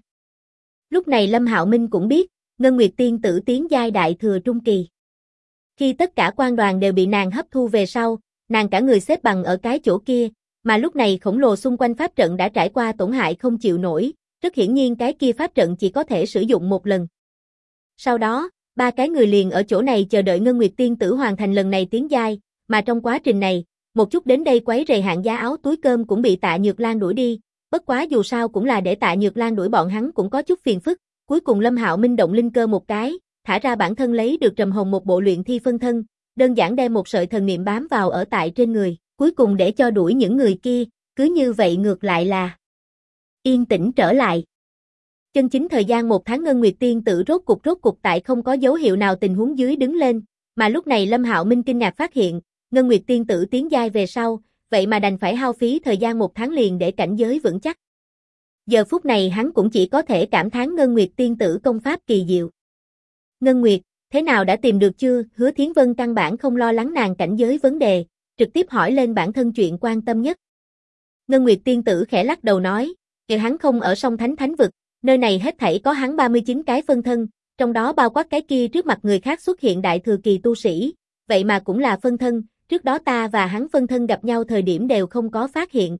Lúc này Lâm Hạo Minh cũng biết, Ngân Nguyệt tiên tử tiến giai đại thừa trung kỳ. Khi tất cả quang đoàn đều bị nàng hấp thu về sau, nàng cả người xếp bằng ở cái chỗ kia, mà lúc này khổng lồ xung quanh pháp trận đã trải qua tổn hại không chịu nổi, rất hiển nhiên cái kia pháp trận chỉ có thể sử dụng một lần. Sau đó, ba cái người liền ở chỗ này chờ đợi Ngân Nguyệt tiên tử hoàn thành lần này tiến giai, mà trong quá trình này, một chút đến đây quấy rầy hạng giá áo túi cơm cũng bị Tạ Nhược Lan đuổi đi, bất quá dù sao cũng là để Tạ Nhược Lan đuổi bọn hắn cũng có chút phiền phức, cuối cùng Lâm Hạo Minh động linh cơ một cái, thả ra bản thân lấy được Trầm Hồng một bộ luyện thi phân thân, đơn giản đem một sợi thần niệm bám vào ở tại trên người, cuối cùng để cho đuổi những người kia, cứ như vậy ngược lại là yên tĩnh trở lại. Chân chính thời gian một tháng Ngân Nguyệt tiên tử rốt cục tại không có dấu hiệu nào tình huống dưới đứng lên, mà lúc này Lâm Hạo Minh kinh ngạc phát hiện, Ngân Nguyệt tiên tử tiến giai về sau, vậy mà đành phải hao phí thời gian một tháng liền để cảnh giới vững chắc. Giờ phút này hắn cũng chỉ có thể cảm thán Ngân Nguyệt tiên tử công pháp kỳ diệu. Ngân Nguyệt, thế nào đã tìm được chưa? Hứa Thiến Vân căn bản không lo lắng nàng cảnh giới vấn đề, trực tiếp hỏi lên bản thân chuyện quan tâm nhất. Ngân Nguyệt tiên tử khẽ lắc đầu nói, kìa hắn không ở song thánh thánh vực, nơi này hết thảy có hắn 39 cái phân thân, trong đó bao quát cái kia trước mặt người khác xuất hiện đại thừa kỳ tu sĩ, vậy mà cũng là phân thân, trước đó ta và hắn phân thân gặp nhau thời điểm đều không có phát hiện.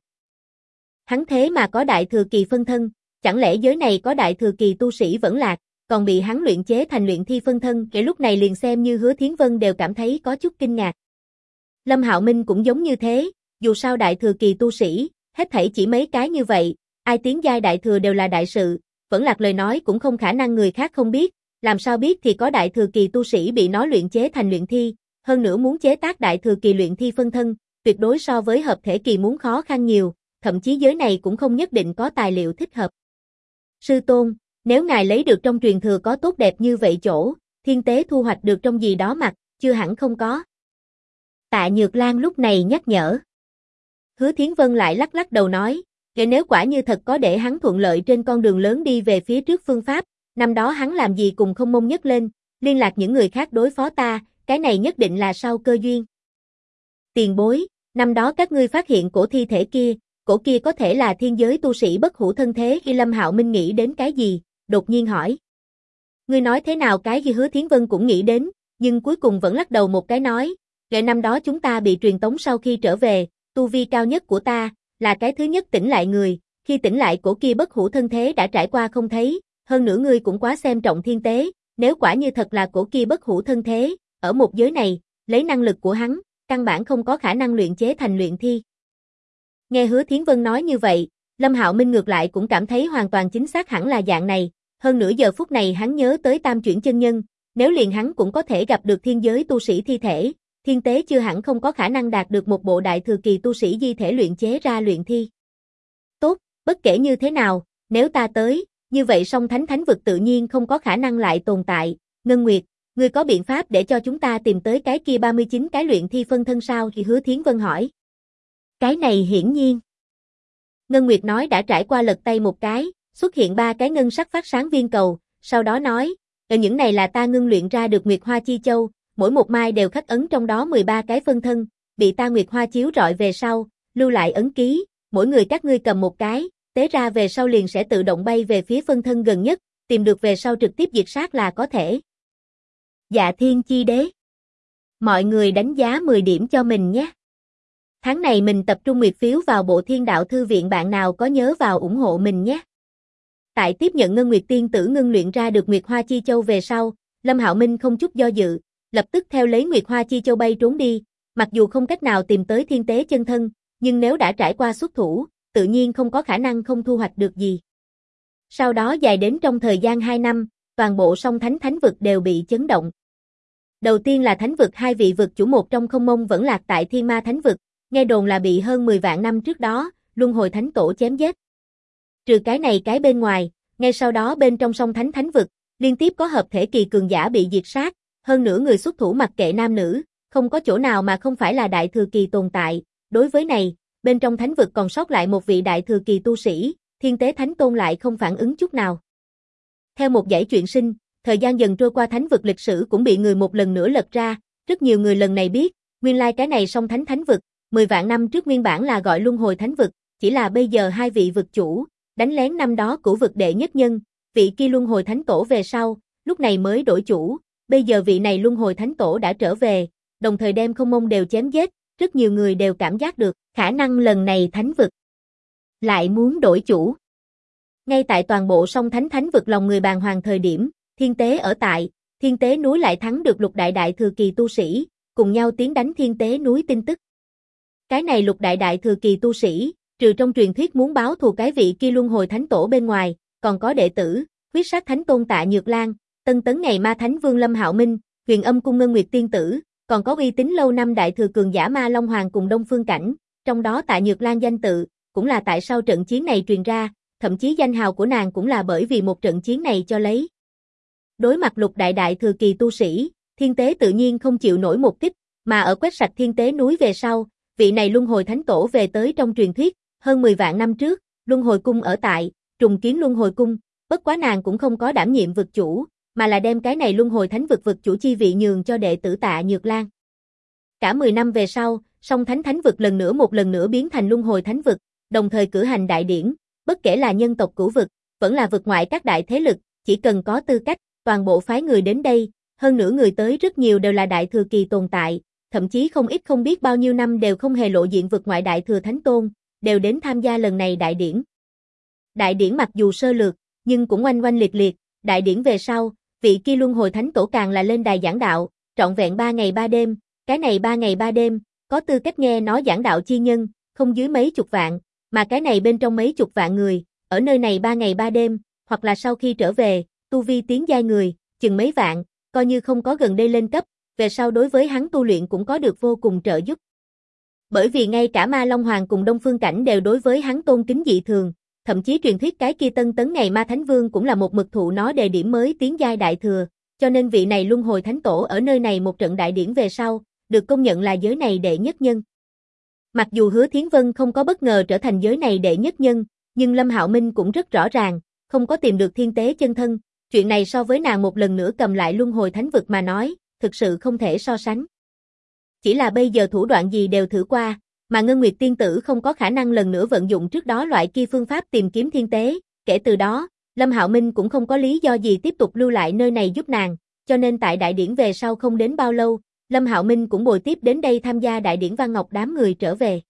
Hắn thế mà có đại thừa kỳ phân thân, chẳng lẽ giới này có đại thừa kỳ tu sĩ vẫn lạc, còn bị hắn luyện chế thành luyện thi phân thân, kể lúc này liền xem như Hứa Thiến Vân đều cảm thấy có chút kinh ngạc. Lâm Hạo Minh cũng giống như thế, dù sao đại thừa kỳ tu sĩ, hết thảy chỉ mấy cái như vậy, ai tiến giai đại thừa đều là đại sự, vẫn lạc lời nói cũng không khả năng người khác không biết, làm sao biết thì có đại thừa kỳ tu sĩ bị nó luyện chế thành luyện thi, hơn nữa muốn chế tác đại thừa kỳ luyện thi phân thân, tuyệt đối so với hợp thể kỳ muốn khó khăn nhiều, thậm chí giới này cũng không nhất định có tài liệu thích hợp. Sư tôn, nếu ngài lấy được trong truyền thừa có tốt đẹp như vậy chỗ, thiên tế thu hoạch được trong gì đó mặt, chưa hẳn không có. Tạ Nhược Lan lúc này nhắc nhở. Hứa Thiến Vân lại lắc lắc đầu nói, nếu quả như thật có để hắn thuận lợi trên con đường lớn đi về phía trước phương pháp, năm đó hắn làm gì cùng không mông nhấc lên, liên lạc những người khác đối phó ta, cái này nhất định là sau cơ duyên. Tiền bối, năm đó các ngươi phát hiện cổ thi thể kia, cổ kia có thể là thiên giới tu sĩ bất hủ thân thế. Khi Lâm Hạo Minh nghĩ đến cái gì, đột nhiên hỏi. Ngươi nói thế nào cái gì Hứa Thiến Vân cũng nghĩ đến, nhưng cuối cùng vẫn lắc đầu một cái nói, ngày năm đó chúng ta bị truyền tống sau khi trở về, tu vi cao nhất của ta, là cái thứ nhất tỉnh lại người, khi tỉnh lại cổ kia bất hủ thân thế đã trải qua không thấy, hơn nữa ngươi cũng quá xem trọng thiên tế, nếu quả như thật là cổ kia bất hủ thân thế, ở một giới này, lấy năng lực của hắn, căn bản không có khả năng luyện chế thành luyện thi. Nghe Hứa Thiến Vân nói như vậy, Lâm Hạo Minh ngược lại cũng cảm thấy hoàn toàn chính xác hẳn là dạng này, hơn nữa giờ phút này hắn nhớ tới Tam Chuyển chân nhân, nếu liền hắn cũng có thể gặp được thiên giới tu sĩ thi thể, thiên tế chưa hẳn không có khả năng đạt được một bộ đại thừa kỳ tu sĩ di thể luyện chế ra luyện thi. Tốt, bất kể như thế nào, nếu ta tới, như vậy song thánh vực tự nhiên không có khả năng lại tồn tại, Ngân Nguyệt, ngươi có biện pháp để cho chúng ta tìm tới cái kia 39 cái luyện thi phân thân sao? Thì Hứa Thiến Vân hỏi. Cái này hiển nhiên. Ngân Nguyệt nói đã trải qua lật tay một cái, xuất hiện 3 cái ngân sắc phát sáng viên cầu, sau đó nói, những này là ta ngưng luyện ra được Nguyệt Hoa Chi Châu, mỗi một mai đều khắc ấn trong đó 13 cái phân thân, bị ta Nguyệt Hoa chiếu rọi về sau, lưu lại ấn ký, mỗi người các ngươi cầm một cái, tế ra về sau liền sẽ tự động bay về phía phân thân gần nhất, tìm được về sau trực tiếp diệt sát là có thể. Dạ Thiên Chi Đế. Mọi người đánh giá 10 điểm cho mình nhé. Tháng này mình tập trung nguyệt phiếu vào bộ Thiên Đạo Thư viện, bạn nào có nhớ vào ủng hộ mình nhé. Tại tiếp nhận Ngân Nguyệt Tiên Tử ngưng luyện ra được Nguyệt Hoa Chi Châu về sau, Lâm Hạo Minh không chút do dự, lập tức theo lấy Nguyệt Hoa Chi Châu bay trốn đi, mặc dù không cách nào tìm tới thiên tế chân thân, nhưng nếu đã trải qua xuất thủ, tự nhiên không có khả năng không thu hoạch được gì. Sau đó dài đến trong thời gian 2 năm, toàn bộ song thánh vực đều bị chấn động. Đầu tiên là thánh vực 2 vị vực chủ một trong không mông vẫn lạc tại Thiên Ma Thánh vực, nghe đồn là bị hơn 10 vạn năm trước đó, Luân Hồi Thánh Tổ chém giết. Trừ cái này cái bên ngoài, ngay sau đó bên trong song thánh vực, liên tiếp có hợp thể kỳ cường giả bị diệt sát, hơn nữa người xuất thủ mặc kệ nam nữ, không có chỗ nào mà không phải là đại thừa kỳ tồn tại. Đối với này, bên trong thánh vực còn sót lại một vị đại thừa kỳ tu sĩ, Thiên Tế Thánh Tôn lại không phản ứng chút nào. Theo một dãy chuyện sinh, thời gian dần trôi qua, thánh vực lịch sử cũng bị người một lần nữa lật ra, rất nhiều người lần này biết, nguyên lai cái này song thánh vực, 10 vạn năm trước nguyên bản là gọi Luân Hồi Thánh vực, chỉ là bây giờ 2 vị vực chủ, đánh lén năm đó cửu vực đệ nhất nhân, vị kia Luân Hồi Thánh Tổ về sau, lúc này mới đổi chủ, bây giờ vị này Luân Hồi Thánh Tổ đã trở về, đồng thời đem không mông đều chém giết, rất nhiều người đều cảm giác được, khả năng lần này thánh vực lại muốn đổi chủ. Ngay tại toàn bộ song thánh vực lòng người bàng hoàng thời điểm, Thiên Tế ở tại, Thiên Tế núi lại thắng được lục đại thừa kỳ tu sĩ, cùng nhau tiến đánh Thiên Tế núi tin tức. Cái này lục đại thừa kỳ tu sĩ, trừ trong truyền thuyết muốn báo thù cái vị kia Luân Hồi Thánh Tổ bên ngoài, còn có đệ tử, Huyết Sát Thánh Tôn Tạ Nhược Lan, Tân Tấn Ngày Ma Thánh Vương Lâm Hạo Minh, Huyền Âm Cung Ngân Nguyệt Tiên Tử, còn có uy tín lâu năm đại thừa cường giả Ma Long Hoàng cùng Đông Phương Cảnh, trong đó Tạ Nhược Lan danh tự, cũng là tại sao trận chiến này truyền ra, thậm chí danh hào của nàng cũng là bởi vì một trận chiến này cho lấy. Đối mặt lục đại thừa kỳ tu sĩ, Thiên Tế tự nhiên không chịu nổi một kích, mà ở quét sạch Thiên Tế núi về sau, vị này Luân Hồi Thánh Tổ về tới trong truyền thuyết, hơn 10 vạn năm trước, Luân Hồi Cung ở tại, trùng kiến Luân Hồi Cung, bất quá nàng cũng không có đảm nhiệm vực chủ, mà là đem cái này Luân Hồi Thánh vực vực chủ chi vị nhường cho đệ tử Tạ Nhược Lan. Cả 10 năm về sau, song thánh vực một lần nữa biến thành Luân Hồi Thánh vực, đồng thời cử hành đại điển, bất kể là nhân tộc cửu vực, vẫn là vực ngoại các đại thế lực, chỉ cần có tư cách, toàn bộ phái người đến đây, hơn nữa người tới rất nhiều đều là đại thừa kỳ tồn tại, thậm chí không ít không biết bao nhiêu năm đều không hề lộ diện vực ngoại đại thừa thánh tôn, đều đến tham gia lần này đại điển. Đại điển mặc dù sơ lược, nhưng cũng oanh oanh liệt liệt, đại điển về sau, vị kia Luân Hồi Thánh Tổ càng là lên đài giảng đạo, trọn vẹn 3 ngày 3 đêm, cái này 3 ngày 3 đêm, có tư cách nghe nói giảng đạo chi nhân, không dưới mấy chục vạn, mà cái này bên trong mấy chục vạn người, ở nơi này 3 ngày 3 đêm, hoặc là sau khi trở về, tu vi tiến giai người, chừng mấy vạn, coi như không có gần đây lên cấp, về sau đối với hắn tu luyện cũng có được vô cùng trợ giúp. Bởi vì ngay cả Ma Long Hoàng cùng Đông Phương Cảnh đều đối với hắn tôn kính dị thường, thậm chí truyền thuyết cái kia Tân Tấn Ngày Ma Thánh Vương cũng là một mực thụ nó đề điểm mới tiến giai đại thừa, cho nên vị này Luân Hồi Thánh Tổ ở nơi này một trận đại điển về sau, được công nhận là giới này đệ nhất nhân. Mặc dù Hứa Thiến Vân không có bất ngờ trở thành giới này đệ nhất nhân, nhưng Lâm Hạo Minh cũng rất rõ ràng, không có tìm được thiên tế chân thân, chuyện này so với nàng một lần nữa cầm lại Luân Hồi Thánh vực mà nói, thực sự không thể so sánh. Chỉ là bây giờ thủ đoạn gì đều thử qua, mà Ngân Nguyệt Tiên Tử không có khả năng lần nữa vận dụng trước đó loại kia phương pháp tìm kiếm thiên tế, kể từ đó, Lâm Hạo Minh cũng không có lý do gì tiếp tục lưu lại nơi này giúp nàng, cho nên tại đại điển về sau không đến bao lâu, Lâm Hạo Minh cũng bồi tiếp đến đây tham gia đại điển Văn Ngọc đám người trở về.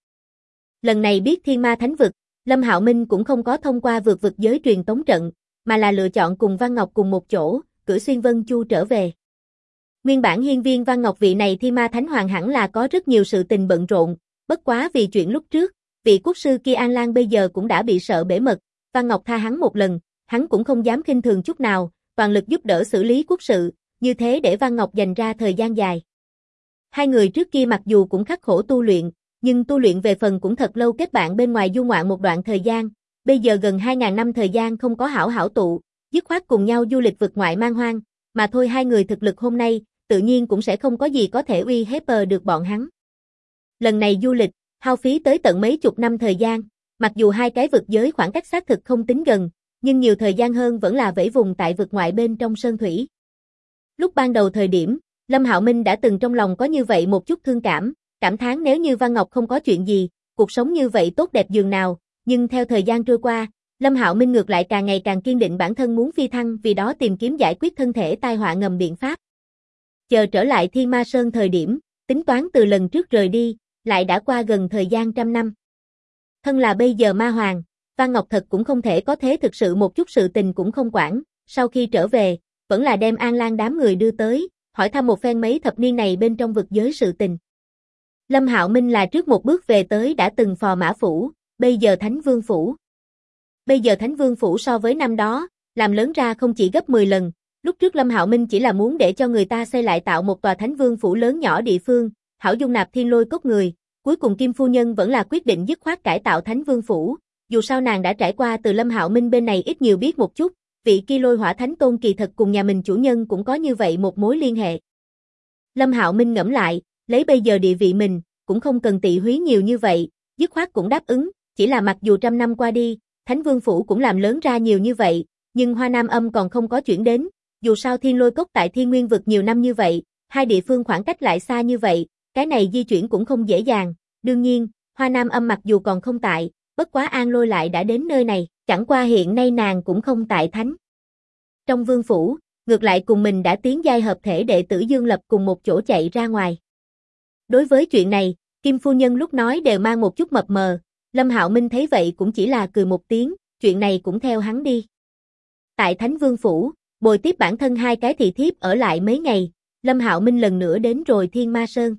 Lần này biết Thiên Ma Thánh Vực, Lâm Hạo Minh cũng không có thông qua vượt vực giới truyền tống trận, mà là lựa chọn cùng Văn Ngọc cùng một chỗ, cưỡi xuyên vân chu trở về. Nguyên bản hiên viên Văn Ngọc vị này Thiên Ma Thánh Hoàng hẳn là có rất nhiều sự tình bận rộn, bất quá vì chuyện lúc trước, vị quốc sư kia An Lan bây giờ cũng đã bị sợ bể mật, Văn Ngọc tha hắn một lần, hắn cũng không dám khinh thường chút nào, toàn lực giúp đỡ xử lý quốc sự, như thế để Văn Ngọc dành ra thời gian dài. Hai người trước kia mặc dù cũng khắc khổ tu luyện, nhưng tu luyện về phần cũng thật lâu kết bạn bên ngoài du ngoạn một đoạn thời gian, bây giờ gần 2.000 năm thời gian không có hảo hảo tụ, dứt khoát cùng nhau du lịch vực ngoại man hoang, mà thôi hai người thực lực hôm nay, tự nhiên cũng sẽ không có gì có thể uy hiếp được bọn hắn. Lần này du lịch, hao phí tới tận mấy chục năm thời gian, mặc dù hai cái vực giới khoảng cách xác thực không tính gần, nhưng nhiều thời gian hơn vẫn là vẫy vùng tại vực ngoại bên trong sơn thủy. Lúc ban đầu thời điểm, Lâm Hạo Minh đã từng trong lòng có như vậy một chút thương cảm, cảm thán nếu như Văn Ngọc không có chuyện gì, cuộc sống như vậy tốt đẹp dường nào, nhưng theo thời gian trôi qua, Lâm Hạo Minh ngược lại càng ngày càng kiên định bản thân muốn phi thăng, vì đó tìm kiếm giải quyết thân thể tai họa ngầm biện pháp. Chờ trở lại Thiên Ma Sơn thời điểm, tính toán từ lần trước rời đi, lại đã qua gần thời gian 100 năm. Thân là bây giờ ma hoàng, Văn Ngọc thật cũng không thể có thế thực sự một chút sự tình cũng không quản, sau khi trở về, vẫn là đem An Lan đám người đưa tới, hỏi thăm một phen mấy thập niên này bên trong vực giới sự tình. Lâm Hạo Minh là trước một bước về tới đã từng Phò Mã Phủ, bây giờ Thánh Vương Phủ. Bây giờ Thánh Vương Phủ so với năm đó, làm lớn ra không chỉ gấp 10 lần, lúc trước Lâm Hạo Minh chỉ là muốn để cho người ta xây lại tạo một tòa Thánh Vương Phủ lớn nhỏ địa phương, hảo dung nạp thiên lôi cốt người, cuối cùng Kim Phu Nhân vẫn là quyết định dứt khoát cải tạo Thánh Vương Phủ, dù sao nàng đã trải qua từ Lâm Hạo Minh bên này ít nhiều biết một chút, vị kia Lôi Hỏa Thánh Tôn kỳ thật cùng nhà mình chủ nhân cũng có như vậy một mối liên hệ. Lâm Hạo Minh ngẫm lại, lấy bây giờ địa vị mình, cũng không cần tị húy nhiều như vậy, dứt khoát cũng đáp ứng, chỉ là mặc dù 100 năm qua đi, Thánh Vương Phủ cũng làm lớn ra nhiều như vậy, nhưng Hoa Nam Âm còn không có chuyển đến, dù sao Thiên Lôi Cốc tại Thiên Nguyên Vực nhiều năm như vậy, hai địa phương khoảng cách lại xa như vậy, cái này di chuyển cũng không dễ dàng, đương nhiên, Hoa Nam Âm mặc dù còn không tại, bất quá An Lôi lại đã đến nơi này, chẳng qua hiện nay nàng cũng không tại Thánh trong Vương Phủ, ngược lại cùng mình đã tiến giai hợp thể đệ tử Dương Lập cùng một chỗ chạy ra ngoài. Đối với chuyện này, Kim Phu Nhân lúc nói đều mang một chút mập mờ, Lâm Hạo Minh thấy vậy cũng chỉ là cười một tiếng, chuyện này cũng theo hắn đi. Tại Thánh Vương Phủ, bồi tiếp bản thân hai cái thị thiếp ở lại mấy ngày, Lâm Hạo Minh lần nữa đến rồi Thiên Ma Sơn.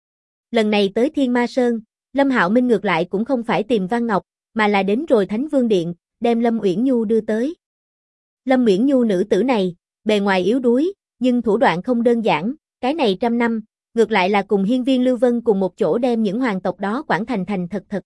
Lần này tới Thiên Ma Sơn, Lâm Hạo Minh ngược lại cũng không phải tìm Văn Ngọc, mà là đến rồi Thánh Vương Điện, đem Lâm Uyển Nhu đưa tới. Lâm Uyển Nhu nữ tử này, bề ngoài yếu đuối, nhưng thủ đoạn không đơn giản, cái này 100 năm, ngược lại là cùng hiên viên Lưu Vân cùng một chỗ đem những hoàng tộc đó quản thành thành thật thật.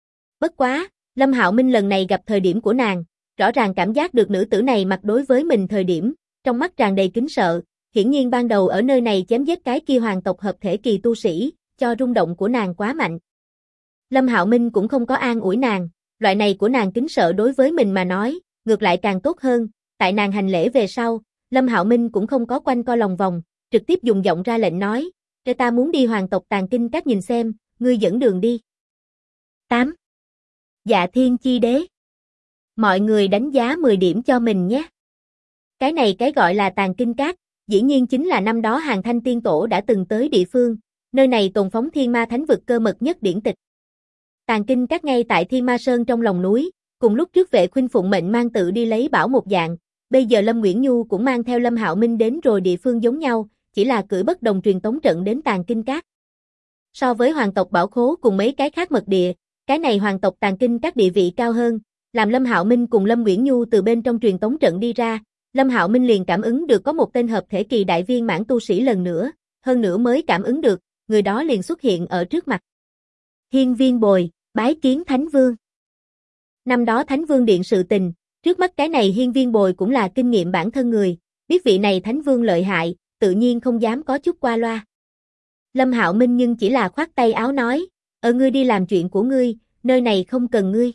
Bất quá, Lâm Hạo Minh lần này gặp thời điểm của nàng, rõ ràng cảm giác được nữ tử này mặt đối với mình thời điểm, trong mắt tràn đầy kính sợ, hiển nhiên ban đầu ở nơi này chém giết cái kia hoàng tộc hợp thể kỳ tu sĩ, cho rung động của nàng quá mạnh. Lâm Hạo Minh cũng không có an ủi nàng, loại này của nàng kính sợ đối với mình mà nói, ngược lại càng tốt hơn, tại nàng hành lễ về sau, Lâm Hạo Minh cũng không có quanh co lòng vòng, trực tiếp dùng giọng ra lệnh nói, "Để ta muốn đi hoàng tộc Tàn Kinh Các nhìn xem, ngươi dẫn đường đi." 8. Dạ Thiên Chi Đế. Mọi người đánh giá 10 điểm cho mình nhé. Cái này cái gọi là Tàn Kinh Các, dĩ nhiên chính là năm đó Hàng Thanh Tiên Tổ đã từng tới địa phương, nơi này tồn phóng Thiên Ma Thánh Vực cơ mật nhất điển tịch. Tàn Kinh Các ngay tại Thiên Ma Sơn trong lòng núi, cùng lúc trước Vệ Khuynh phụng mệnh mang tự đi lấy bảo một dạng, bây giờ Lâm Uyển Nhu cũng mang theo Lâm Hạo Minh đến rồi địa phương giống nhau, chỉ là cưỡi bất đồng truyền tống trận đến Tàn Kinh Các. So với hoàng tộc Bảo Khố cùng mấy cái khác mật địa, cái này hoàng tộc Tàn Kinh Các địa vị cao hơn, làm Lâm Hạo Minh cùng Lâm Uyển Nhu từ bên trong truyền tống trận đi ra, Lâm Hạo Minh liền cảm ứng được có một tên hợp thể kỳ đại viên mãn tu sĩ lần nữa, hơn nữa mới cảm ứng được, người đó liền xuất hiện ở trước mặt. Hiên Viên Bồi, bái kiến Thánh Vương. Năm đó Thánh Vương điện sự tình, trước mắt cái này Hiên Viên Bồi cũng là kinh nghiệm bản thân người, biết vị này Thánh Vương lợi hại, tự nhiên không dám có chút qua loa. Lâm Hạo Minh nhưng chỉ là khoát tay áo nói, ngươi đi làm chuyện của ngươi, nơi này không cần ngươi.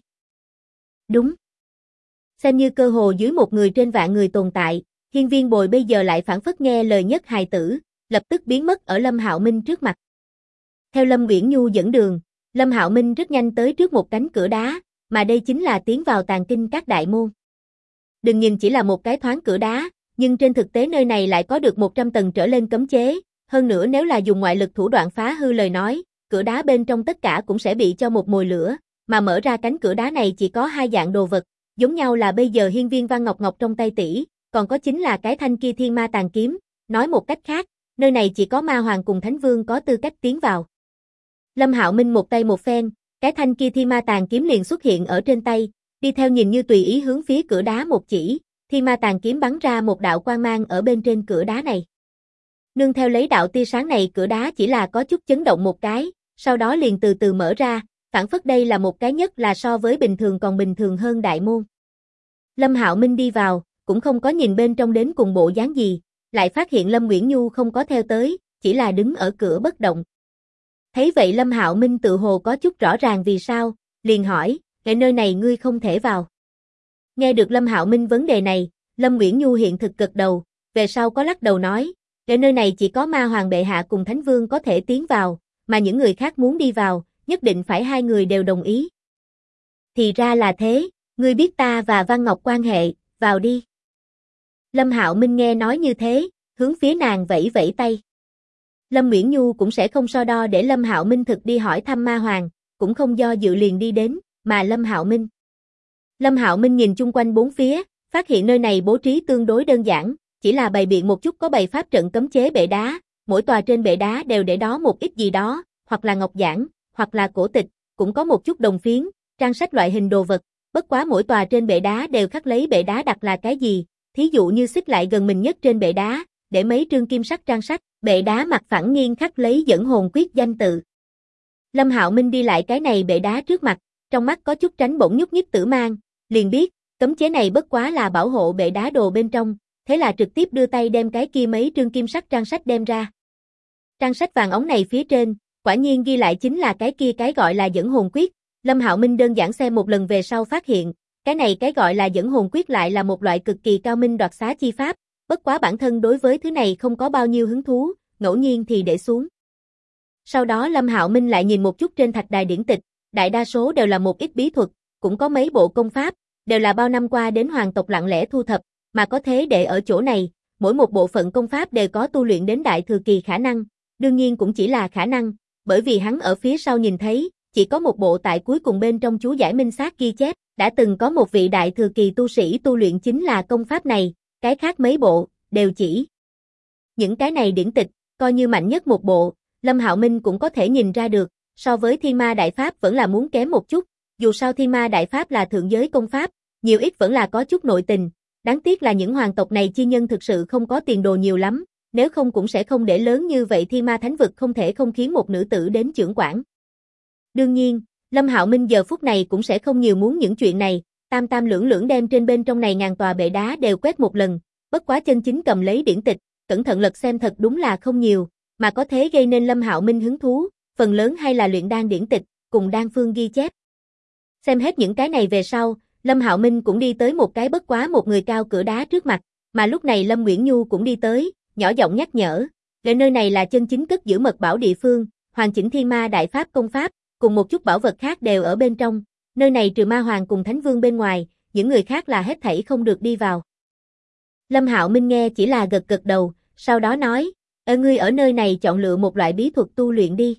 Đúng. Xem như cơ hồ dưới một người trên vạn người tồn tại, Hiên Viên Bồi bây giờ lại phản phất nghe lời nhất hài tử, lập tức biến mất ở Lâm Hạo Minh trước mặt. Theo Lâm Uyển Nhu dẫn đường, Lâm Hạo Minh rất nhanh tới trước một cánh cửa đá, mà đây chính là tiến vào Tàn Kinh Các đại môn. Đừng nhìn chỉ là một cái thoáng cửa đá, nhưng trên thực tế nơi này lại có được 100 tầng trở lên cấm chế, hơn nữa nếu là dùng ngoại lực thủ đoạn phá hư lời nói, cửa đá bên trong tất cả cũng sẽ bị cho một mồi lửa, mà mở ra cánh cửa đá này chỉ có hai dạng đồ vật, giống nhau là bây giờ hiên viên Văn Ngọc Ngọc trong tay tỷ, còn có chính là cái thanh kia thiên ma tàn kiếm, nói một cách khác, nơi này chỉ có ma hoàng cùng thánh vương có tư cách tiến vào. Lâm Hạo Minh một tay một phen, cái thanh kia thiên ma tàn kiếm liền xuất hiện ở trên tay, đi theo nhìn như tùy ý hướng phía cửa đá một chỉ, thiên ma tàn kiếm bắn ra một đạo quang mang ở bên trên cửa đá này. Nương theo lấy đạo tia sáng này cửa đá chỉ là có chút chấn động một cái, sau đó liền từ từ mở ra, phảng phất đây là một cái nhất là so với bình thường còn bình thường hơn đại môn. Lâm Hạo Minh đi vào, cũng không có nhìn bên trong đến cùng bộ dáng gì, lại phát hiện Lâm Uyển Nhu không có theo tới, chỉ là đứng ở cửa bất động. Thấy vậy Lâm Hạo Minh tự hồ có chút rõ ràng vì sao, liền hỏi, "Cái nơi này ngươi không thể vào?" Nghe được Lâm Hạo Minh vấn đề này, Lâm Uyển Nhu hiện thực gật đầu, về sau có lắc đầu nói, "Cái nơi này chỉ có ma hoàng bệ hạ cùng thánh vương có thể tiến vào, mà những người khác muốn đi vào, nhất định phải hai người đều đồng ý." "Thì ra là thế, ngươi biết ta và Văn Ngọc quan hệ, vào đi." Lâm Hạo Minh nghe nói như thế, hướng phía nàng vẫy vẫy tay. Lâm Uyển Nhu cũng sẽ không so đo để Lâm Hạo Minh thực đi hỏi thăm ma hoàng, cũng không do dự liền đi đến, mà Lâm Hạo Minh nhìn chung quanh bốn phía, phát hiện nơi này bố trí tương đối đơn giản, chỉ là bày biện một chút có bày pháp trận cấm chế bệ đá, mỗi tòa trên bệ đá đều để đó một ít gì đó, hoặc là ngọc giản, hoặc là cổ tịch, cũng có một chút đồng phiến, trang sách loại hình đồ vật, bất quá mỗi tòa trên bệ đá đều khắc lấy bệ đá đặt là cái gì, thí dụ như xích lại gần mình nhất trên bệ đá, để mấy trương kim sắc trang sách, bệ đá mặt phẳng nghiêng khắc lấy dẫn hồn quyết danh tự. Lâm Hạo Minh đi lại cái này bệ đá trước mặt, trong mắt có chút tránh bổng nhúc nhích tử mang, liền biết, cấm chế này bất quá là bảo hộ bệ đá đồ bên trong, thế là trực tiếp đưa tay đem cái kia mấy trương kim sắc trang sách đem ra. Trang sách vàng óng này phía trên, quả nhiên ghi lại chính là cái kia cái gọi là dẫn hồn quyết, Lâm Hạo Minh đơn giản xem một lần về sau phát hiện, cái này cái gọi là dẫn hồn quyết lại là một loại cực kỳ cao minh đoạt xá chi pháp, bất quá bản thân đối với thứ này không có bao nhiêu hứng thú, ngẫu nhiên thì để xuống. Sau đó Lâm Hạo Minh lại nhìn một chút trên thạch đài điển tịch, đại đa số đều là một ít bí thuật, cũng có mấy bộ công pháp, đều là bao năm qua đến hoàng tộc lặng lẽ thu thập, mà có thế để ở chỗ này, mỗi một bộ phận công pháp đều có tu luyện đến đại thừa kỳ khả năng, đương nhiên cũng chỉ là khả năng, bởi vì hắn ở phía sau nhìn thấy, chỉ có một bộ tại cuối cùng bên trong chú giải minh xác ghi chép, đã từng có một vị đại thừa kỳ tu sĩ tu luyện chính là công pháp này, cái khác mấy bộ, đều chỉ. Những cái này điển tịch, coi như mạnh nhất một bộ, Lâm Hạo Minh cũng có thể nhìn ra được, so với Thiên Ma Đại Pháp vẫn là muốn kém một chút, dù sao Thiên Ma Đại Pháp là thượng giới công pháp, nhiều ít vẫn là có chút nội tình, đáng tiếc là những hoàng tộc này chi nhân thực sự không có tiền đồ nhiều lắm, nếu không cũng sẽ không để lớn như vậy Thiên Ma Thánh Vực không thể không khiến một nữ tử đến chưởng quản. Đương nhiên, Lâm Hạo Minh giờ phút này cũng sẽ không nhiều muốn những chuyện này, tam tam lưỡng lưỡng đem trên bên trong này ngàn tòa bệ đá đều quét một lần, bất quá chân chính cầm lấy điển tịch, cẩn thận lật xem thật đúng là không nhiều, mà có thế gây nên Lâm Hạo Minh hứng thú, phần lớn hay là luyện đan điển tịch, cùng đan phương ghi chép. Xem hết những cái này về sau, Lâm Hạo Minh cũng đi tới một cái bất quá một người cao cửa đá trước mặt, mà lúc này Lâm Uyển Nhu cũng đi tới, nhỏ giọng nhắc nhở, "Để nơi này là chân chính cất giữ mật bảo địa phương, hoàn chỉnh Thiên Ma Đại Pháp công pháp, cùng một chút bảo vật khác đều ở bên trong, nơi này trừ ma hoàng cùng thánh vương bên ngoài, những người khác là hết thảy không được đi vào." Lâm Hạo Minh nghe chỉ là gật gật đầu, sau đó nói, ngươi ở nơi này chọn lựa một loại bí thuật tu luyện đi."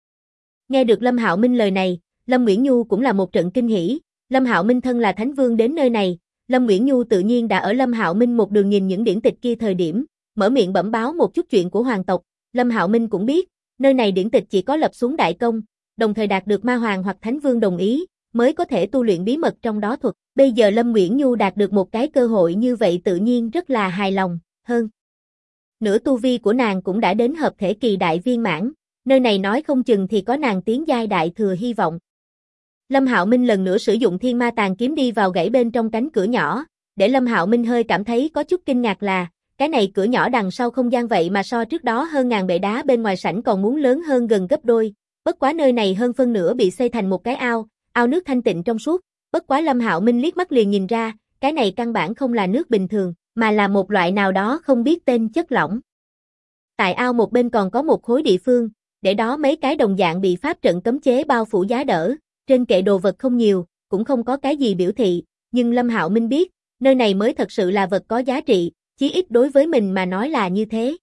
Nghe được Lâm Hạo Minh lời này, Lâm Uyển Nhu cũng là một trận kinh hỉ, Lâm Hạo Minh thân là thánh vương đến nơi này, Lâm Uyển Nhu tự nhiên đã ở Lâm Hạo Minh một đường nhìn những điển tịch kia thời điểm, mở miệng bẩm báo một chút chuyện của hoàng tộc, Lâm Hạo Minh cũng biết, nơi này điển tịch chỉ có lập xuống đại công, đồng thời đạt được ma hoàng hoặc thánh vương đồng ý, mới có thể tu luyện bí mật trong đó thuật. Bây giờ Lâm Uyển Nhu đạt được một cái cơ hội như vậy tự nhiên rất là hài lòng, hơn. Nửa tu vi của nàng cũng đã đến hợp thể kỳ đại viên mãn, nơi này nói không chừng thì có nàng tiến giai đại thừa hy vọng. Lâm Hạo Minh lần nữa sử dụng Thiên Ma Tàn kiếm đi vào gãy bên trong cánh cửa nhỏ, để Lâm Hạo Minh hơi cảm thấy có chút kinh ngạc là, cái này cửa nhỏ đằng sau không gian vậy mà so trước đó hơn ngàn bệ đá bên ngoài sảnh còn muốn lớn hơn gần gấp đôi, bất quá nơi này hơn phân nửa bị xây thành một cái ao, ao nước thanh tịnh trong suốt, bất quá Lâm Hạo Minh liếc mắt liền nhìn ra, cái này căn bản không là nước bình thường, mà là một loại nào đó không biết tên chất lỏng. Tại ao một bên còn có một khối địa phương, để đó mấy cái đồng dạng bị pháp trận cấm chế bao phủ giá đỡ, trên kệ đồ vật không nhiều, cũng không có cái gì biểu thị, nhưng Lâm Hạo Minh biết, nơi này mới thật sự là vật có giá trị, chí ít đối với mình mà nói là như thế.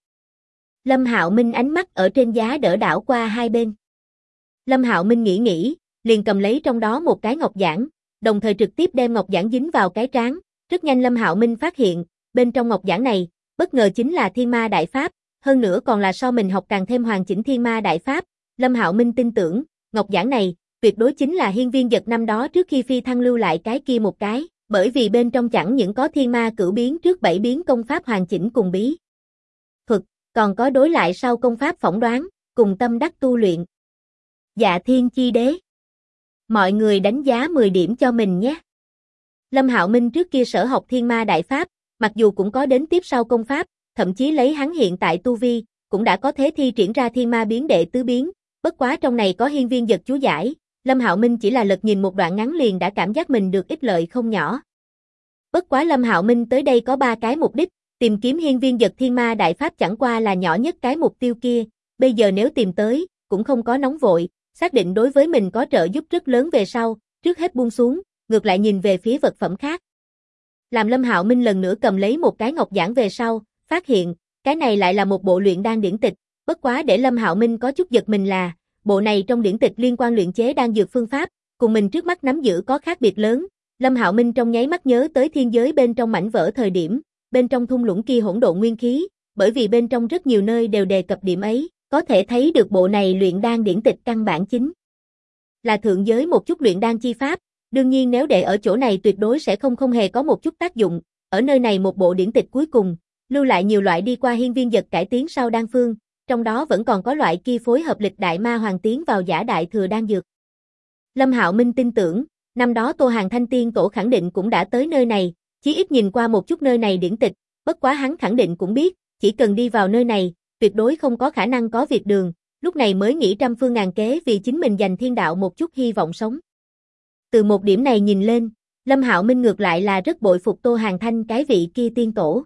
Lâm Hạo Minh ánh mắt ở trên giá đỡ đảo qua hai bên. Lâm Hạo Minh nghĩ, liền cầm lấy trong đó một cái ngọc giản, đồng thời trực tiếp đem ngọc giản dính vào cái trán. Rất nhanh Lâm Hạo Minh phát hiện, bên trong ngọc giản này, bất ngờ chính là Thiên Ma Đại Pháp, hơn nữa còn là so mình học càng thêm hoàn chỉnh Thiên Ma Đại Pháp. Lâm Hạo Minh tin tưởng, ngọc giản này, tuyệt đối chính là Hiên Viên Dật năm đó trước khi phi thăng lưu lại cái kia một cái, bởi vì bên trong chẳng những có Thiên Ma Cửu Biến trước 7 biến công pháp hoàn chỉnh cùng bí thuật, còn có đối lại sau công pháp phỏng đoán, cùng tâm đắc tu luyện. Dạ Thiên Chi Đế. Mọi người đánh giá 10 điểm cho mình nhé. Lâm Hạo Minh trước kia sở học Thiên Ma Đại Pháp, mặc dù cũng có đến tiếp sau công pháp, thậm chí lấy hắn hiện tại tu vi, cũng đã có thế thi triển ra Thiên Ma biến đệ tứ biến, bất quá trong này có Hiên Viên Dật chú giải, Lâm Hạo Minh chỉ là lật nhìn một đoạn ngắn liền đã cảm giác mình được ích lợi không nhỏ. Bất quá Lâm Hạo Minh tới đây có 3 cái mục đích, tìm kiếm Hiên Viên Dật Thiên Ma Đại Pháp chẳng qua là nhỏ nhất cái mục tiêu kia, bây giờ nếu tìm tới, cũng không có nóng vội, xác định đối với mình có trợ giúp rất lớn về sau, trước hết buông xuống, ngược lại nhìn về phía vật phẩm khác. Làm Lâm Hạo Minh lần nữa cầm lấy một cái ngọc giản về sau, phát hiện, cái này lại là một bộ luyện đan điển tịch, bất quá để Lâm Hạo Minh có chút giật mình là, bộ này trong điển tịch liên quan luyện chế đan dược phương pháp, cùng mình trước mắt nắm giữ có khác biệt lớn. Lâm Hạo Minh trong nháy mắt nhớ tới thiên giới bên trong mảnh vỡ thời điểm, bên trong thung lũng kia hỗn độn nguyên khí, bởi vì bên trong rất nhiều nơi đều đề cập điểm ấy, có thể thấy được bộ này luyện đan điển tịch căn bản chính là thượng giới một chút luyện đan chi pháp, đương nhiên nếu để ở chỗ này tuyệt đối sẽ không hề có một chút tác dụng, ở nơi này một bộ điển tịch cuối cùng, lưu lại nhiều loại đi qua Hiên Viên Dật cải tiến sau đan phương, trong đó vẫn còn có loại kia phối hợp lịch đại ma hoàng tiến vào giả đại thừa đan dược. Lâm Hạo Minh tin tưởng, năm đó Tô Hàn Thanh Tiên Tổ khẳng định cũng đã tới nơi này, chí ít nhìn qua một chút nơi này điển tịch, bất quá hắn khẳng định cũng biết, chỉ cần đi vào nơi này, tuyệt đối không có khả năng có việc đường, lúc này mới nghĩ trăm phương ngàn kế vì chính mình giành thiên đạo một chút hy vọng sống. Từ một điểm này nhìn lên, Lâm Hạo Minh ngược lại là rất bội phục Tô Hàn Thanh cái vị kia tiên tổ.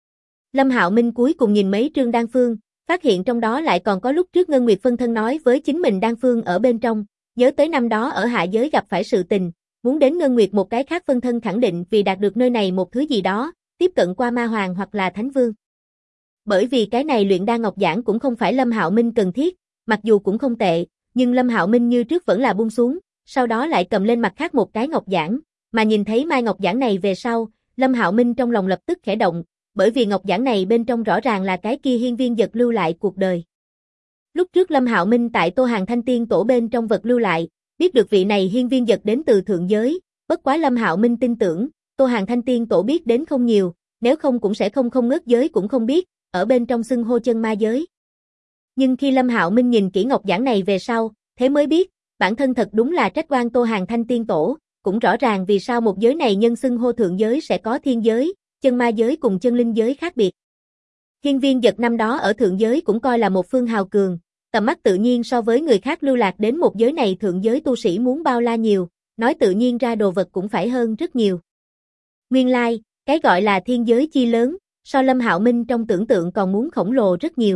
Lâm Hạo Minh cuối cùng nhìn mấy trương đan phương, phát hiện trong đó lại còn có lúc trước Ngân Nguyệt phân thân nói với chính mình đan phương ở bên trong, nhớ tới năm đó ở hạ giới gặp phải sự tình, muốn đến Ngân Nguyệt một cái khác phân thân khẳng định vì đạt được nơi này một thứ gì đó, tiếp cận qua ma hoàng hoặc là thánh vương. Bởi vì cái này luyện đan ngọc giản cũng không phải Lâm Hạo Minh cần thiết, mặc dù cũng không tệ, nhưng Lâm Hạo Minh như trước vẫn là buông xuống, sau đó lại cầm lên mặt khác một cái ngọc giản, mà nhìn thấy mai ngọc giản này về sau, Lâm Hạo Minh trong lòng lập tức khẽ động, bởi vì ngọc giản này bên trong rõ ràng là cái kia Hiên Viên Dật lưu lại cuộc đời. Lúc trước Lâm Hạo Minh tại Tô Hàn Thanh Tiên Tổ bên trong vật lưu lại, biết được vị này Hiên Viên Dật đến từ thượng giới, bất quá Lâm Hạo Minh tin tưởng, Tô Hàn Thanh Tiên Tổ biết đến không nhiều, nếu không cũng sẽ không ngớt giới cũng không biết, ở bên trong xưng hô chân ma giới. Nhưng khi Lâm Hạo Minh nhìn kỹ ngọc giản này về sau, thế mới biết, bản thân thật đúng là trách oan Tô Hàn Thanh Tiên Tổ, cũng rõ ràng vì sao một giới này nhân xưng hô thượng giới sẽ có thiên giới, chân ma giới cùng chân linh giới khác biệt. Hiên Viên Dật năm đó ở thượng giới cũng coi là một phương hào cường, tầm mắt tự nhiên so với người khác lưu lạc đến một giới này thượng giới tu sĩ muốn bao la nhiều, nói tự nhiên ra đồ vật cũng phải hơn rất nhiều. Nguyên lai, cái gọi là thiên giới chi lớn, so Lâm Hạo Minh trong tưởng tượng còn muốn khổng lồ rất nhiều.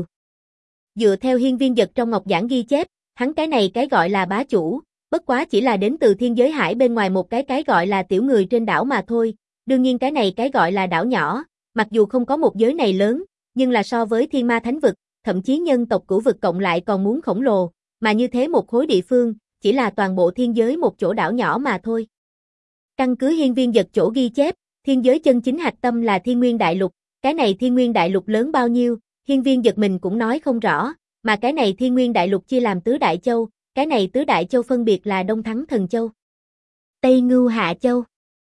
Dựa theo Hiên Viên Dật trong ngọc giản ghi chép, hắn cái này cái gọi là bá chủ, bất quá chỉ là đến từ thiên giới hải bên ngoài một cái gọi là tiểu người trên đảo mà thôi, đương nhiên cái này cái gọi là đảo nhỏ, mặc dù không có một giới này lớn, nhưng là so với thiên ma thánh vực, thậm chí nhân tộc cửu vực cộng lại còn muốn khổng lồ, mà như thế một khối địa phương, chỉ là toàn bộ thiên giới một chỗ đảo nhỏ mà thôi. Căn cứ Hiên Viên Dật chỗ ghi chép, thiên giới chân chính hạch tâm là Thiên Nguyên Đại Lục, cái này Thiên Nguyên Đại Lục lớn bao nhiêu, Hiên Viên Dật mình cũng nói không rõ, mà cái này Thiên Nguyên Đại Lục chia làm tứ đại châu, cái này tứ đại châu phân biệt là Đông Thắng Thần Châu, Tây Ngưu Hạ Châu,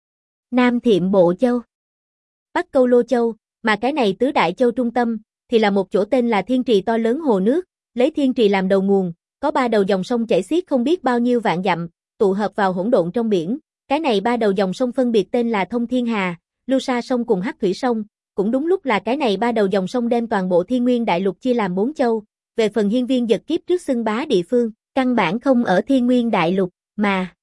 Nam Thiệm Bộ Châu, Bắc Câu Lô Châu, mà cái này tứ đại châu trung tâm, thì là một chỗ tên là Thiên Trì to lớn hồ nước, lấy Thiên Trì làm đầu nguồn, có 3 đầu dòng sông chảy xiết không biết bao nhiêu vạn dặm, tụ hợp vào hỗn độn trong biển, cái này 3 đầu dòng sông phân biệt tên là Thông Thiên Hà, Lưu Sa Sông cùng Hắc Thủy Sông, cũng đúng lúc là cái này 3 đầu dòng sông đem toàn bộ Thiên Nguyên Đại Lục chia làm 4 châu, về phần Hiên Viên Dật kiếp trước xưng bá địa phương, căn bản không ở Thiên Nguyên Đại Lục, mà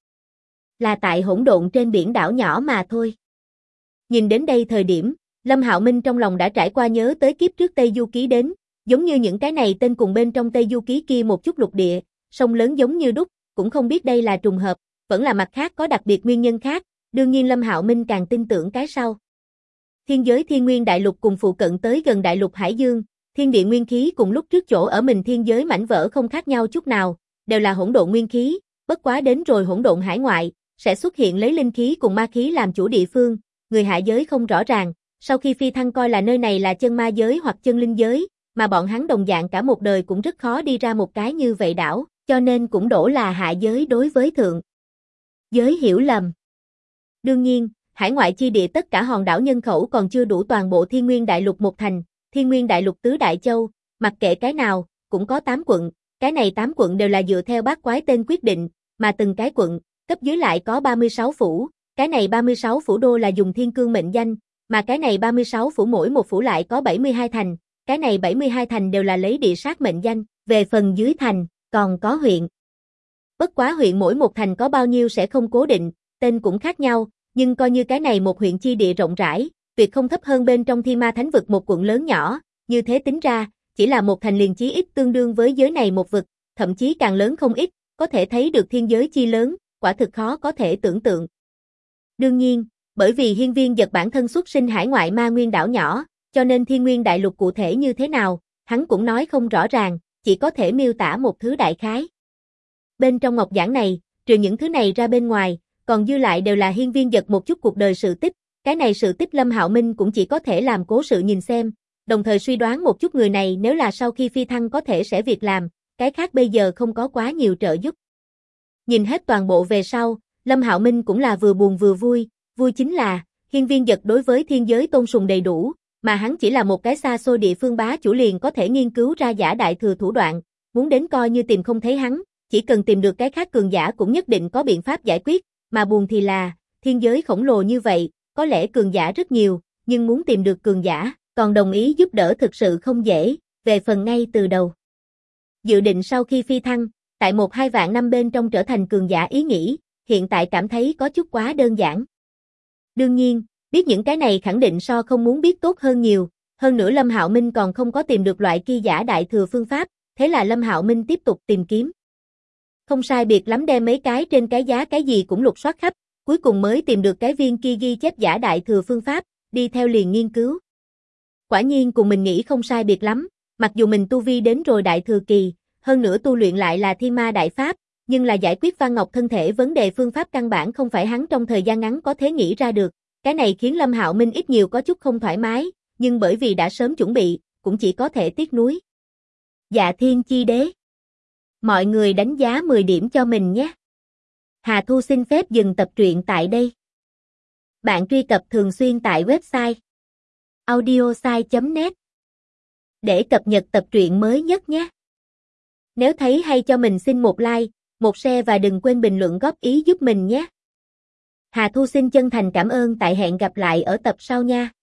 là tại hỗn độn trên biển đảo nhỏ mà thôi. Nhìn đến đây thời điểm, Lâm Hạo Minh trong lòng đã trải qua nhớ tới kiếp trước Tây Du Ký đến, giống như những cái này tên cùng bên trong Tây Du Ký kia một chút lục địa, sông lớn giống như đúc, cũng không biết đây là trùng hợp, vẫn là mặt khác có đặc biệt nguyên nhân khác, đương nhiên Lâm Hạo Minh càng tin tưởng cái sau. thiên giới Thiên Nguyên Đại Lục cùng phụ cận tới gần Đại Lục Hải Dương, thiên địa nguyên khí cùng lúc trước chỗ ở mình thiên giới mảnh vỡ không khác nhau chút nào, đều là hỗn độn nguyên khí, bất quá đến rồi hỗn độn hải ngoại, sẽ xuất hiện lấy linh khí cùng ma khí làm chủ địa phương, người hạ giới không rõ ràng, sau khi phi thăng coi là nơi này là chân ma giới hoặc chân linh giới, mà bọn hắn đồng dạng cả một đời cũng rất khó đi ra một cái như vậy đảo, cho nên cũng đổ là hạ giới đối với thượng giới hiểu lầm. Đương nhiên, hải ngoại chi địa tất cả hòn đảo nhân khẩu còn chưa đủ toàn bộ Thiên Nguyên Đại Lục một thành, Thiên Nguyên Đại Lục tứ đại châu, mặc kệ cái nào, cũng có 8 quận, cái này 8 quận đều là dựa theo bát quái tên quyết định, mà từng cái quận, cấp dưới lại có 36 phủ, cái này 36 phủ đô là dùng thiên cương mệnh danh, mà cái này 36 phủ mỗi một phủ lại có 72 thành, cái này 72 thành đều là lấy địa sát mệnh danh, về phần dưới thành, còn có huyện. Bất quá huyện mỗi một thành có bao nhiêu sẽ không cố định, tên cũng khác nhau, nhưng coi như cái này một huyện chi địa rộng rãi, tuyệt không thấp hơn bên trong Thiên Ma Thánh vực một quận lớn nhỏ, như thế tính ra, chỉ là một thành liền chí ít tương đương với giới này một vực, thậm chí càng lớn không ít, có thể thấy được thiên giới chi lớn, quả thực khó có thể tưởng tượng. Đương nhiên, bởi vì Hiên Viên Dật bản thân xuất sinh hải ngoại ma nguyên đảo nhỏ, cho nên Thiên Nguyên Đại Lục cụ thể như thế nào, hắn cũng nói không rõ ràng, chỉ có thể miêu tả một thứ đại khái. Bên trong ngọc giảng này, trừ những thứ này ra bên ngoài, còn dư lại đều là Hiên Viên Dật một chút cuộc đời sự tích, cái này sự tích Lâm Hạo Minh cũng chỉ có thể làm cố sự nhìn xem, đồng thời suy đoán một chút người này nếu là sau khi phi thăng có thể sẽ việc làm, cái khác bây giờ không có quá nhiều trợ giúp. Nhìn hết toàn bộ về sau, Lâm Hạo Minh cũng là vừa buồn vừa vui, vui chính là, Hiên Viên Dật đối với thiên giới tôn sùng đầy đủ, mà hắn chỉ là một cái xa xôi địa phương bá chủ liền có thể nghiên cứu ra giả đại thừa thủ đoạn, muốn đến coi như tìm không thấy hắn, chỉ cần tìm được cái khác cường giả cũng nhất định có biện pháp giải quyết, mà buồn thì là, thiên giới khổng lồ như vậy, có lẽ cường giả rất nhiều, nhưng muốn tìm được cường giả, còn đồng ý giúp đỡ thực sự không dễ, về phần ngay từ đầu. Dự định sau khi phi thăng, tại 1-2 vạn năm bên trong trở thành cường giả ý nghĩ, hiện tại cảm thấy có chút quá đơn giản. Đương nhiên, biết những cái này khẳng định so không muốn biết tốt hơn nhiều, hơn nữa Lâm Hạo Minh còn không có tìm được loại kia giả đại thừa phương pháp, thế là Lâm Hạo Minh tiếp tục tìm kiếm. Không sai biệt lắm đem mấy cái trên cái giá cái gì cũng lục soát khắp, cuối cùng mới tìm được cái viên kia ghi chép giả đại thừa phương pháp, đi theo liền nghiên cứu. Quả nhiên cùng mình nghĩ không sai biệt lắm, mặc dù mình tu vi đến rồi đại thừa kỳ, hơn nữa tu luyện lại là thiên ma đại pháp, nhưng là giải quyết Văn Ngọc thân thể vấn đề phương pháp căn bản không phải hắn trong thời gian ngắn có thể nghĩ ra được. Cái này khiến Lâm Hạo Minh ít nhiều có chút không thoải mái, nhưng bởi vì đã sớm chuẩn bị, cũng chỉ có thể tiếc nuối. Dạ Thiên Chi Đế. Mọi người đánh giá 10 điểm cho mình nhé. Hà Thu xin phép dừng tập truyện tại đây. Bạn truy cập thường xuyên tại website audiosai.net để cập nhật tập truyện mới nhất nhé. Nếu thấy hay cho mình xin một like, một share và đừng quên bình luận góp ý giúp mình nhé. Hà Thu xin chân thành cảm ơn, tại hẹn gặp lại ở tập sau nha.